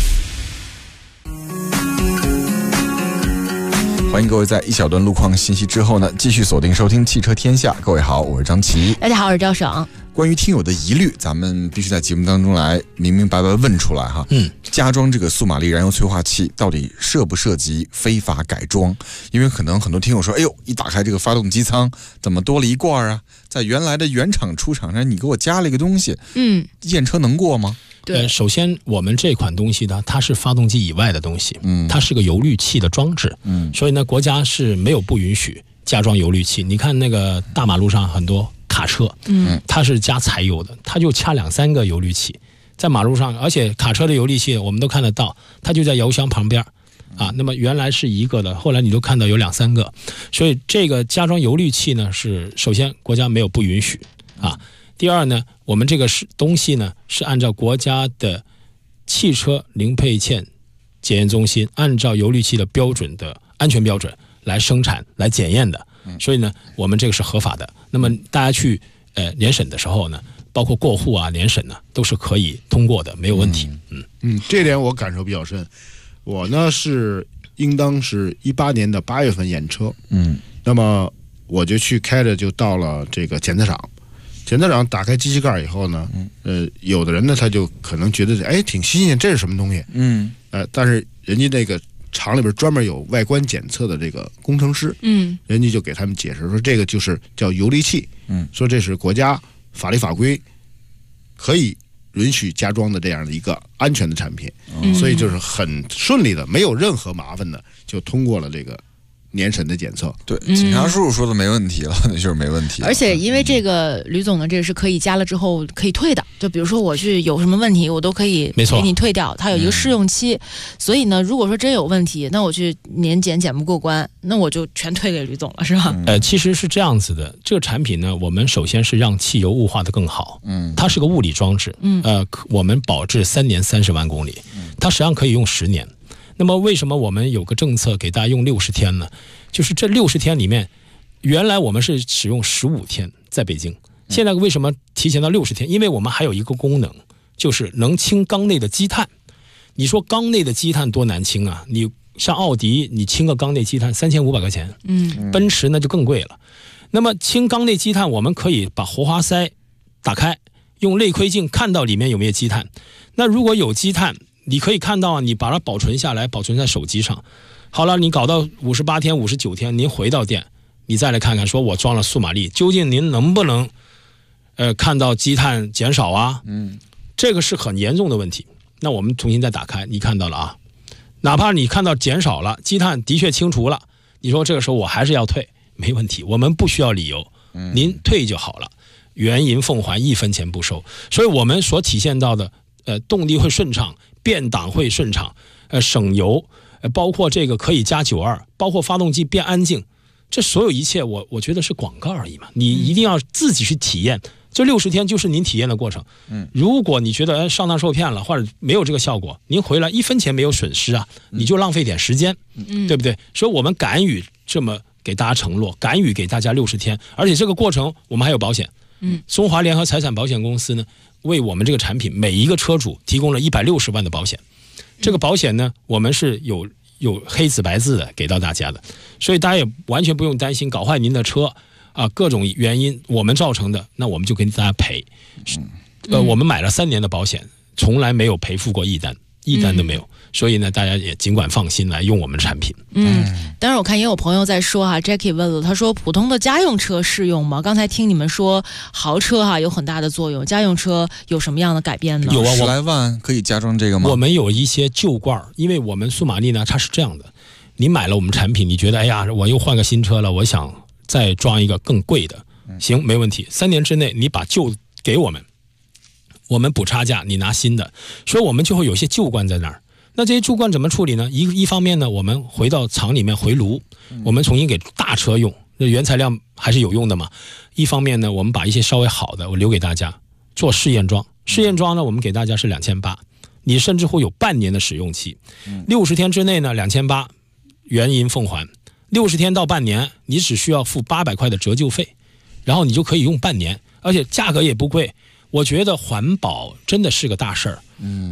欢迎各位在一小段路况信息之后呢，继续锁定收听汽车天下。各位好，我是张琪。 大家好，我是赵爽。 关于听友的疑虑，咱们必须在节目当中来明明白白问出来哈。加装这个苏玛丽燃油催化器到底涉不涉及非法改装？因为可能很多听友说，哎呦，一打开这个发动机舱，怎么多了一罐啊？在原来的原厂出厂上，你给我加了一个东西，验车能过吗？ 首先我们这款东西呢，它是发动机以外的东西，它是个油滤器的装置，所以呢，国家是没有不允许加装油滤器。你看那个大马路上很多卡车，它是加柴油的，它就掐2-3个油滤器在马路上，而且卡车的油滤器我们都看得到，它就在油箱旁边啊。那么原来是一个的，后来你都看到有2-3个，所以这个加装油滤器呢，是首先国家没有不允许啊。第二呢，我们这个东西呢是按照国家的汽车零配件检验中心按照油滤器的标准的安全标准来生产来检验的，所以呢我们这个是合法的。那么大家去年审的时候呢，包括过户啊、年审呢，都是可以通过的，没有问题。 这点我感受比较深。我呢是应当是18年的8月份验车，那么我就去开着就到了这个检测厂。检测厂打开机器盖以后呢，有的人呢他就可能觉得挺新鲜，这是什么东西？但是人家那个厂里边专门有外观检测的这个工程师，人家就给他们解释说这个就是叫油滤器，说这是国家法律法规可以允许加装的这样的一个安全的产品，所以就是很顺利的，没有任何麻烦的就通过了这个年审的检测。 对，警察叔叔说的没问题了，那就是没问题了。 而且因为这个吕总呢，这个是可以加了之后可以退的，就比如说我去有什么问题，我都可以给你退掉，它有一个试用期。所以呢，如果说真有问题，那我去年检不过关，那我就全退给吕总了，是吧？ 其实是这样子的，这个产品呢，我们首先是让汽油雾化的更好，它是个物理装置，我们保质3年30万公里，它实际上可以用10年。那么为什么我们有个政策给大家用60天呢？就是这60天里面，原来我们是使用15天在北京，现在为什么提前到60天？因为我们还有一个功能，就是能清缸内的积碳。你说缸内的积碳多难清啊？你像奥迪，你清个缸内积碳3500块钱，奔驰那就更贵了。那么清缸内积碳，我们可以把活化塞打开，用类窥镜看到里面有没有积碳。那如果有积碳，你可以看到，你把它保存下来，保存在手机上。好了，你搞到58天、59天，您回到店，你再来看看，说我装了速马力，究竟您能不能看到积碳减少啊？这个是很严重的问题。那我们重新再打开，你看到了啊，哪怕你看到减少了，积碳的确清除了，你说这个时候我还是要退，没问题，我们不需要理由，您退就好了，原银奉还，1分钱不收。所以我们所体现到的动力会顺畅，变档会顺畅，省油，包括这个可以加92，包括发动机变安静，这所有一切我觉得是广告而已嘛，你一定要自己去体验。这60天就是您体验的过程。如果你觉得上当受骗了，或者没有这个效果，您回来1分钱没有损失啊，你就浪费点时间，对不对？所以我们敢于这么给大家承诺，敢于给大家60天，而且这个过程我们还有保险。中华联合财产保险公司呢，为我们这个产品每一个车主提供了160万的保险。这个保险呢，我们是有黑字白字的给到大家的，所以大家也完全不用担心搞坏您的车啊，各种原因我们造成的，那我们就给大家赔。我们买了3年的保险，从来没有赔付过一单都没有。所以呢，大家也尽管放心来用我们的产品。 当然我看也有朋友在说哈 ，Jackie 问了，他说普通的家用车适用吗？刚才听你们说豪车哈有很大的作用，家用车有什么样的改变呢？ 有啊，10来万可以加装这个吗？ 我们有一些旧罐，因为我们速马力呢，它是这样的，你买了我们产品，你觉得哎呀，我又换个新车了，我想再装一个更贵的，行，没问题，3年之内你把旧给我们补差价，你拿新的，所以我们就会有些旧罐在那儿。那这些旧罐怎么处理呢？一方面呢，我们回到厂里面回炉，我们重新给大车用，这原材料还是有用的嘛。一方面呢，我们把一些稍微好的我留给大家做试验装，试验装呢，我们给大家是2800，你甚至会有半年的使用期，60天之内呢2800原银奉还，60天到半年你只需要付800块的折旧费，然后你就可以用半年，而且价格也不贵。我觉得环保真的是个大事儿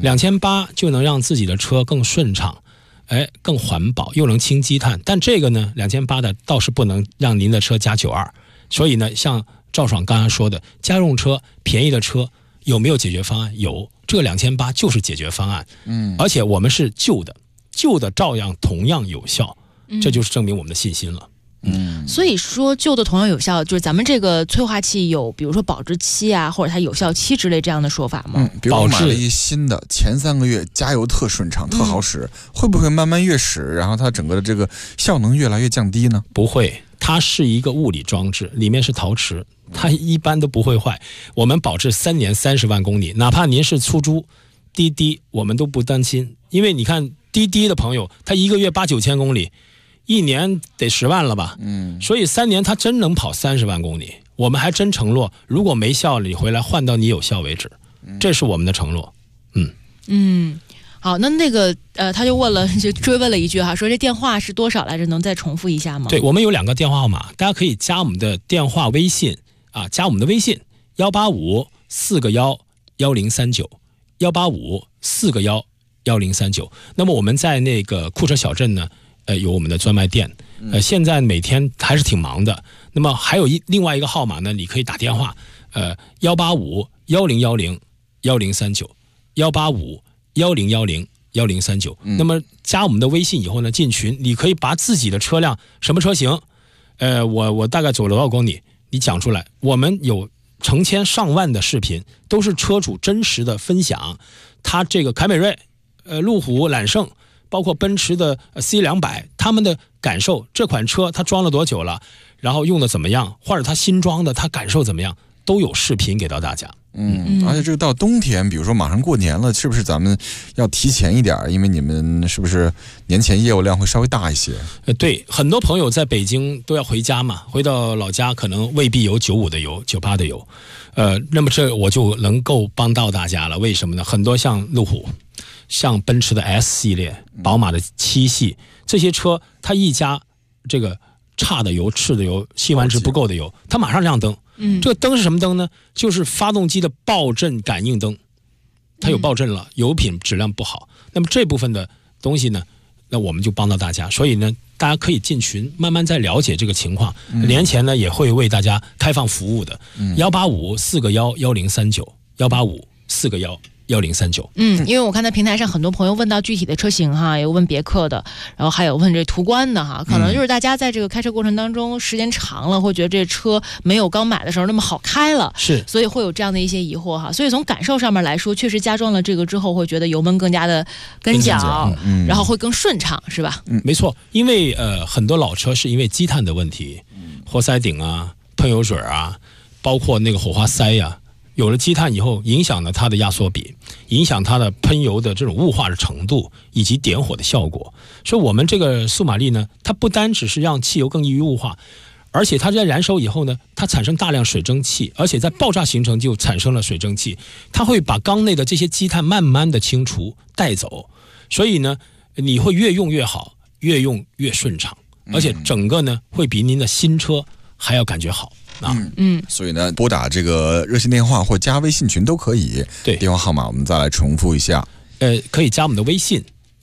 ，2800就能让自己的车更顺畅，更环保，又能清积碳。但这个呢，2800的倒是不能让您的车加92。所以呢，像赵爽刚才说的，家用车便宜的车有没有解决方案？有，这个2800就是解决方案。而且我们是旧的照样同样有效，这就是证明我们的信心了。 所以说旧的同样有效，就是咱们这个催化器有比如说保质期啊，或者它有效期之类这样的说法吗？ 比如我买了一新的，前3个月加油特顺畅，特好使，会不会慢慢越使，然后它整个的这个效能越来越降低呢？ 不会，它是一个物理装置，里面是陶瓷，它一般都不会坏。我们保质3年30万公里，哪怕您是出租滴滴，我们都不担心，因为你看滴滴的朋友，他1个月8、9千公里。1年得10万了吧？所以3年他真能跑30万公里，我们还真承诺，如果没效了，你回来换到你有效为止，这是我们的承诺。 好，那个他就问了，就追问了一句哈，说这电话是多少来着？能再重复一下吗？ 对，我们有2个电话号码，大家可以加我们的电话微信啊，加我们的微信185-4个11039，185-4个11039。那么我们在那个库车小镇呢。有我们的专卖店，现在每天还是挺忙的。那么还有另外一个号码呢，你可以打电话，185-1010-1039，185-1010-1039。那么加我们的微信以后呢，进群，你可以把自己的车辆什么车型，我大概走了多少公里，你讲出来。我们有成千上万的视频，都是车主真实的分享，他这个凯美瑞、路虎、揽胜。包括奔驰的 C200， 他们的感受，这款车它装了多久了，然后用的怎么样，或者它新装的它感受怎么样，都有视频给到大家。 而且这个到冬天，比如说马上过年了，是不是咱们要提前一点？因为你们是不是年前业务量会稍微大一些？ 对，很多朋友在北京都要回家嘛，回到老家可能未必有95的油、98的油，那么这我就能够帮到大家了。为什么呢？很多像路虎。像奔驰的 S 系列、宝马的7系，这些车它一加这个差的油、次的油、细烷值不够的油，它马上亮灯。这个灯是什么灯呢？就是发动机的爆震感应灯，它有爆震了，油品质量不好。那么这部分的东西呢， 那我们就帮到大家。所以呢，大家可以进群，慢慢再了解这个情况。年前呢也会为大家开放服务的，185-4个1-1039，185-4个1-1039。 因为我看到平台上很多朋友问到具体的车型哈，有问别克的，然后还有问这途观的哈，可能就是大家在这个开车过程当中时间长了，会觉得这车没有刚买的时候那么好开了， 是， 所以会有这样的一些疑惑哈。所以从感受上面来说，确实加装了这个之后，会觉得油门更加的跟脚，然后会更顺畅，是吧？ 没错，因为很多老车是因为积碳的问题，活塞顶啊、喷油嘴啊，包括那个火花塞呀。有了积碳以后，影响了它的压缩比，影响它的喷油的这种雾化的程度，以及点火的效果。所以我们这个速马力呢，它不单只是让汽油更易于雾化，而且它在燃烧以后呢，它产生大量水蒸气，而且在爆炸形成就产生了水蒸气，它会把缸内的这些积碳慢慢的清除带走。所以呢，你会越用越好，越用越顺畅，而且整个呢会比您的新车还要感觉好。 所以呢，拨打这个热线电话或加微信群都可以。 对， 电话号码我们再来重复一下。 可以加我们的微信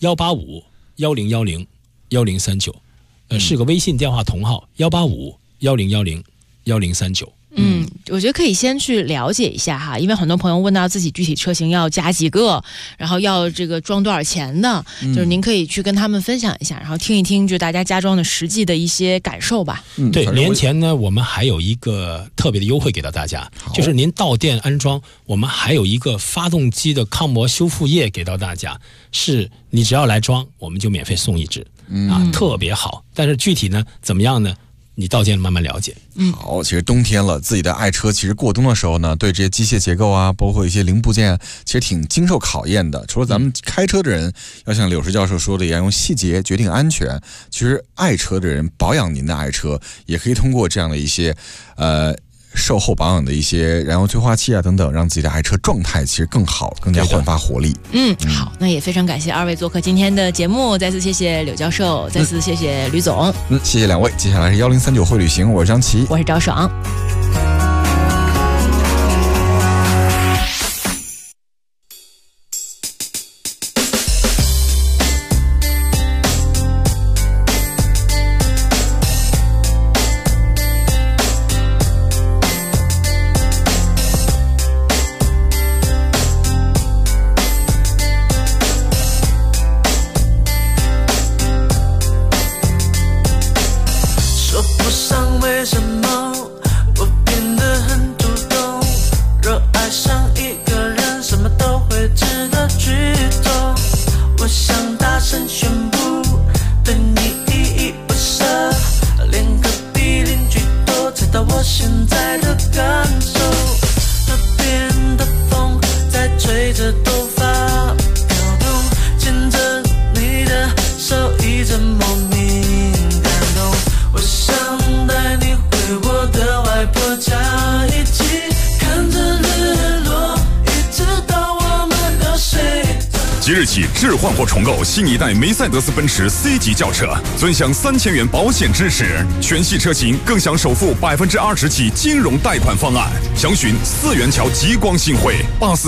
185-1010-1039，是个微信电话同号185-1010-1039。 我觉得可以先去了解一下哈，因为很多朋友问到自己具体车型要加几个，然后要这个装多少钱的，就是您可以去跟他们分享一下，然后听一听就大家加装的实际的一些感受吧。 对，年前呢我们还有一个特别的优惠给到大家，就是您到店安装，我们还有一个发动机的抗磨修复液给到大家，是你只要来装，我们就免费送一支，特别好。但是具体呢怎么样呢？你到店慢慢了解。 好，其实冬天了，自己的爱车其实过冬的时候呢，对这些机械结构啊，包括一些零部件，其实挺经受考验的。除了咱们开车的人要像柳石教授说的，也要用细节决定安全，其实爱车的人保养您的爱车，也可以通过这样的一些售后保养的一些燃油催化器啊等等，让自己的爱车状态其实更好，更加焕发活力。 好，那也非常感谢二位做客今天的节目，再次谢谢柳教授，再次谢谢吕总。 谢谢两位。接下来是1039会旅行，我是张琪， 我是赵爽。 即日起置换或重购新一代梅赛德斯奔驰 C 级轿车，尊享3000元保险支持，全系车型更享首付20%起金融贷款方案。详询4元桥极光新汇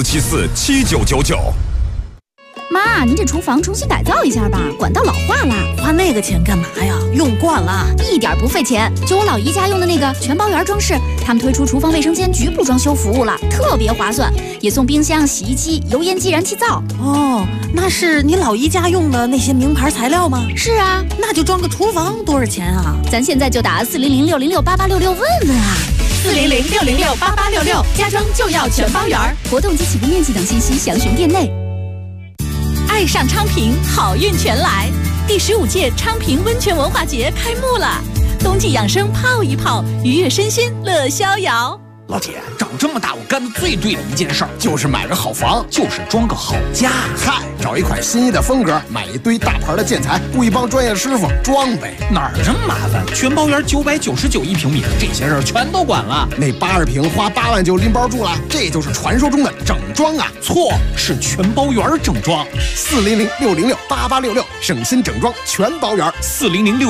84747999。 妈，您这厨房重新改造一下吧，管道老化了。 花那个钱干嘛呀？用惯了， 一点不费钱。就我老姨家用的那个全包圆装饰，他们推出厨房卫生间局部装修服务了，特别划算，也送冰箱、洗衣机、油烟机、燃气灶。 哦，那是你老姨家用的那些名牌材料吗？ 是啊， 那就装个厨房多少钱啊？ 咱现在就打400-606-8866问问啊。 400-606-8866，家装就要全包圆。 活动及起步面积等信息详询店内。 爱上昌平，好运全来！第15届昌平温泉文化节开幕了，冬季养生泡一泡，愉悦身心乐逍遥。 老铁，长这么大我干的最对的一件事儿，就是买个好房，就是装个好家。 嗨，找一款心仪的风格，买一堆大牌的建材，雇一帮专业师傅装呗。 哪儿这么麻烦？全包圆999一平米，这些事儿全都管了。 那80平花8万就拎包住了，这就是传说中的整装啊！ 错，是全包圆整装。 400-606-8866，省心整装全包圆。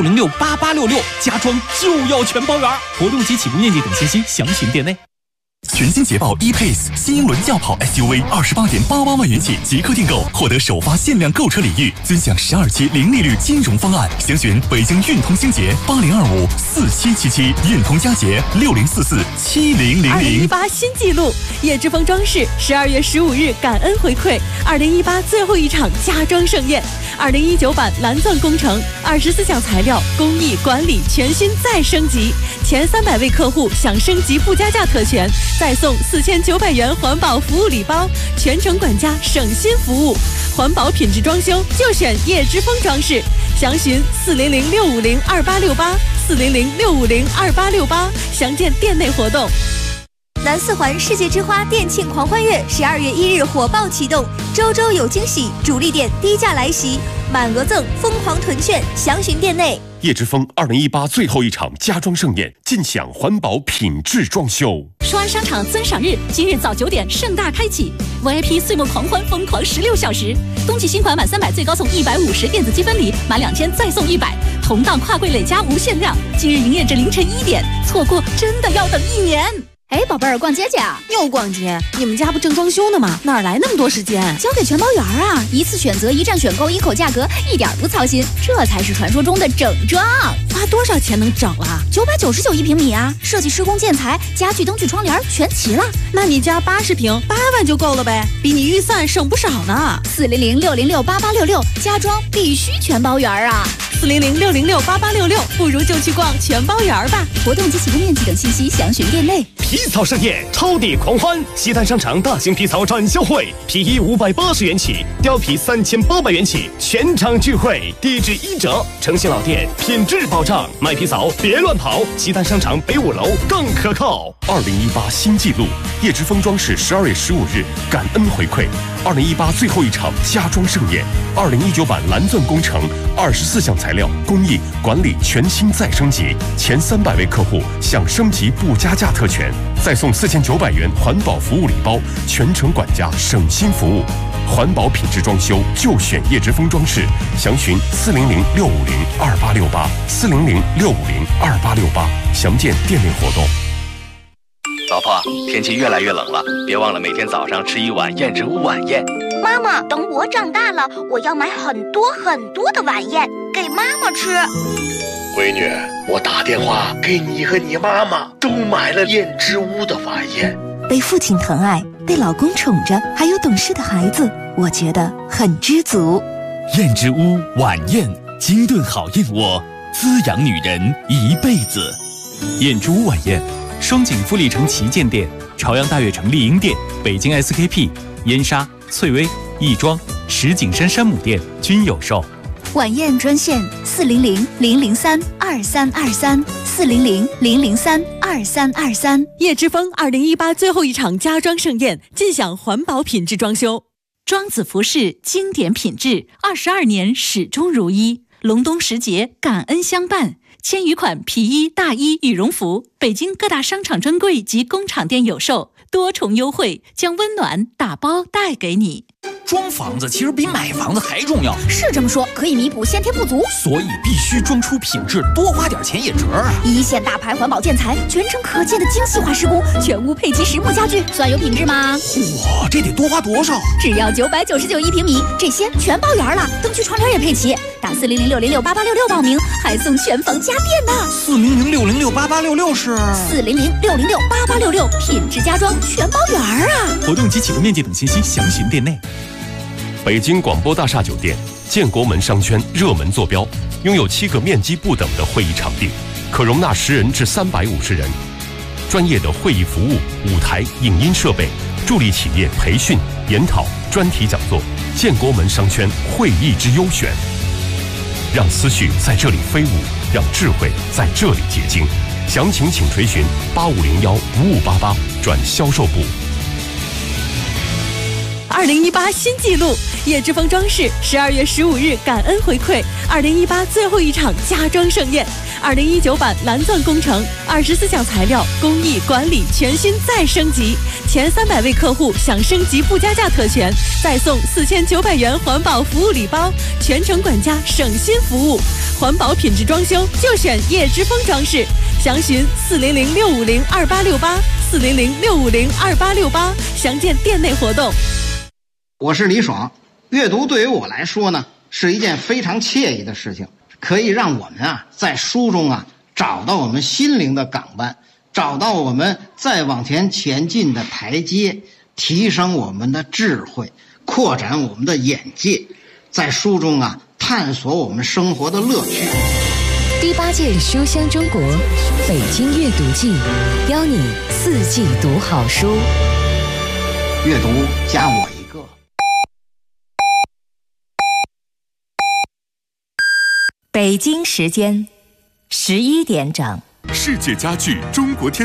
400-606-8866，家装就要全包圆。活动及起步面积等信息详询店内。 全新捷豹 E-Pace 新英伦轿跑 SUV28.88万元起即刻订购，获得首发限量购车礼遇，尊享12期零利率金融方案。详询北京运通星捷80254777，运通佳捷60447000。 2018新纪录，叶之峰装饰12月15日感恩回馈2018最后一场家装盛宴，2019版蓝钻工程24项材料工艺管理全新再升级，前300位客户享升级不加价特权，再送4900元环保服务礼包，全程管家省心服务，环保品质装修就选叶之峰装饰。详询400-650-2868，400-650-2868，详见店内活动。 南四环世界之花店庆狂欢月12月1日火爆启动，周周有惊喜，主力店低价来袭，满额赠，疯狂囤券，详询店内。 叶之峰2018最后一场家装盛宴，尽享环保品质装修。 双安商场尊赏日今日早9点盛大开启 ，VIP 岁末狂欢疯狂16小时，冬季新款满300最高送150电子积分礼，满2000再送100，同档跨柜累加无限量。今日营业至凌晨1点，错过真的要等1年。 哎，宝贝儿，逛街去啊？ 又逛街？你们家不正装修呢吗？哪来那么多时间？ 交给全包园啊！一次选择，一站选购，一口价格，一点不操心，这才是传说中的整装。 花多少钱能整了 ？999一平米啊！设计、施工、建材、家具、灯具、窗帘全齐了。 那你家80平8万就够了呗，比你预算省不少呢。 400-606-8866，家装必须全包园啊 ！400-606-8866，不如就去逛全包园吧。 活动及启动面积等信息详询店内。 皮草盛宴，超抵狂欢！西单商场大型皮草展销会，皮衣580元起，貂皮3800元起，全场聚会，地址1折，诚信老店，品质保障，买皮草别乱跑，西单商场北5楼更可靠。 2018新纪录，叶之峰装饰12月15日感恩回馈2018最后一场家装盛宴，2019版蓝钻工程24项材料工艺管理全新再升级，前300位客户享升级不加价特权，再送4900元环保服务礼包，全程管家省心服务，环保品质装修就选叶之峰装饰，详询400-650-2868，400-650-2868，详见店内活动。 老婆，天气越来越冷了，别忘了每天早上吃1碗燕之屋晚宴。 妈妈，等我长大了，我要买很多很多的晚宴给妈妈吃。 闺女，我打电话给你和你妈妈都买了燕之屋的晚宴。 被父亲疼爱，被老公宠着，还有懂事的孩子，我觉得很知足。 燕之屋晚宴，精炖好燕窝，滋养女人一辈子。 燕之屋晚宴，双井富力城旗舰店、朝阳大悦城丽婴店、北京 SKP、燕莎、翠微、亦庄、石景山山姆店均有售。 晚宴专线400-003-2323，400-003-2323。 叶之峰2018最后一场家装盛宴，尽享环保品质装修。 庄子服饰经典品质，22年始终如一。隆冬时节，感恩相伴。千余款皮衣、大衣、羽绒服，北京各大商场专柜及工厂店有售，多重优惠，将温暖打包带给你。 装房子其实比买房子还重要， 是这么说，可以弥补先天不足， 所以必须装出品质，多花点钱也值啊！ 一线大牌环保建材，全程可见的精细化施工，全屋配齐实木家具，算有品质吗？ 哇，这得多花多少？ 只要999一平米，这些全包圆了，灯具窗帘也配齐。打400-606-8866报名，还送全房家电呢。 400-606-8866是 400-606-8866，品质家装全包圆啊！ 活动及启动面积等信息详询店内。 北京广播大厦酒店建国门商圈热门坐标，拥有7个面积不等的会议场地，可容纳10人至350人。专业的会议服务、舞台、影音设备，助力企业培训、研讨、专题讲座。建国门商圈会议之优选，让思绪在这里飞舞，让智慧在这里结晶。详情请垂询8501-5588转销售部。 2018新纪录，叶之峰装饰12月15日感恩回馈2018最后一场家装盛宴 2019版蓝钻工程，24项材料工艺管理全新再升级，前300位客户享升级不加价特权，再送4900元环保服务礼包，全程管家省心服务，环保品质装修就选叶之峰装饰，详询400-650-2868，400-650-2868，详见店内活动。 我是李爽，阅读对于我来说呢，是一件非常惬意的事情，可以让我们在书中找到我们心灵的港湾，找到我们再往前前进的台阶，提升我们的智慧，扩展我们的眼界，在书中探索我们生活的乐趣。 第8届书香中国北京阅读季，邀你4季读好书， 阅读加我一个。 北京时间11点整， 世界家具中国天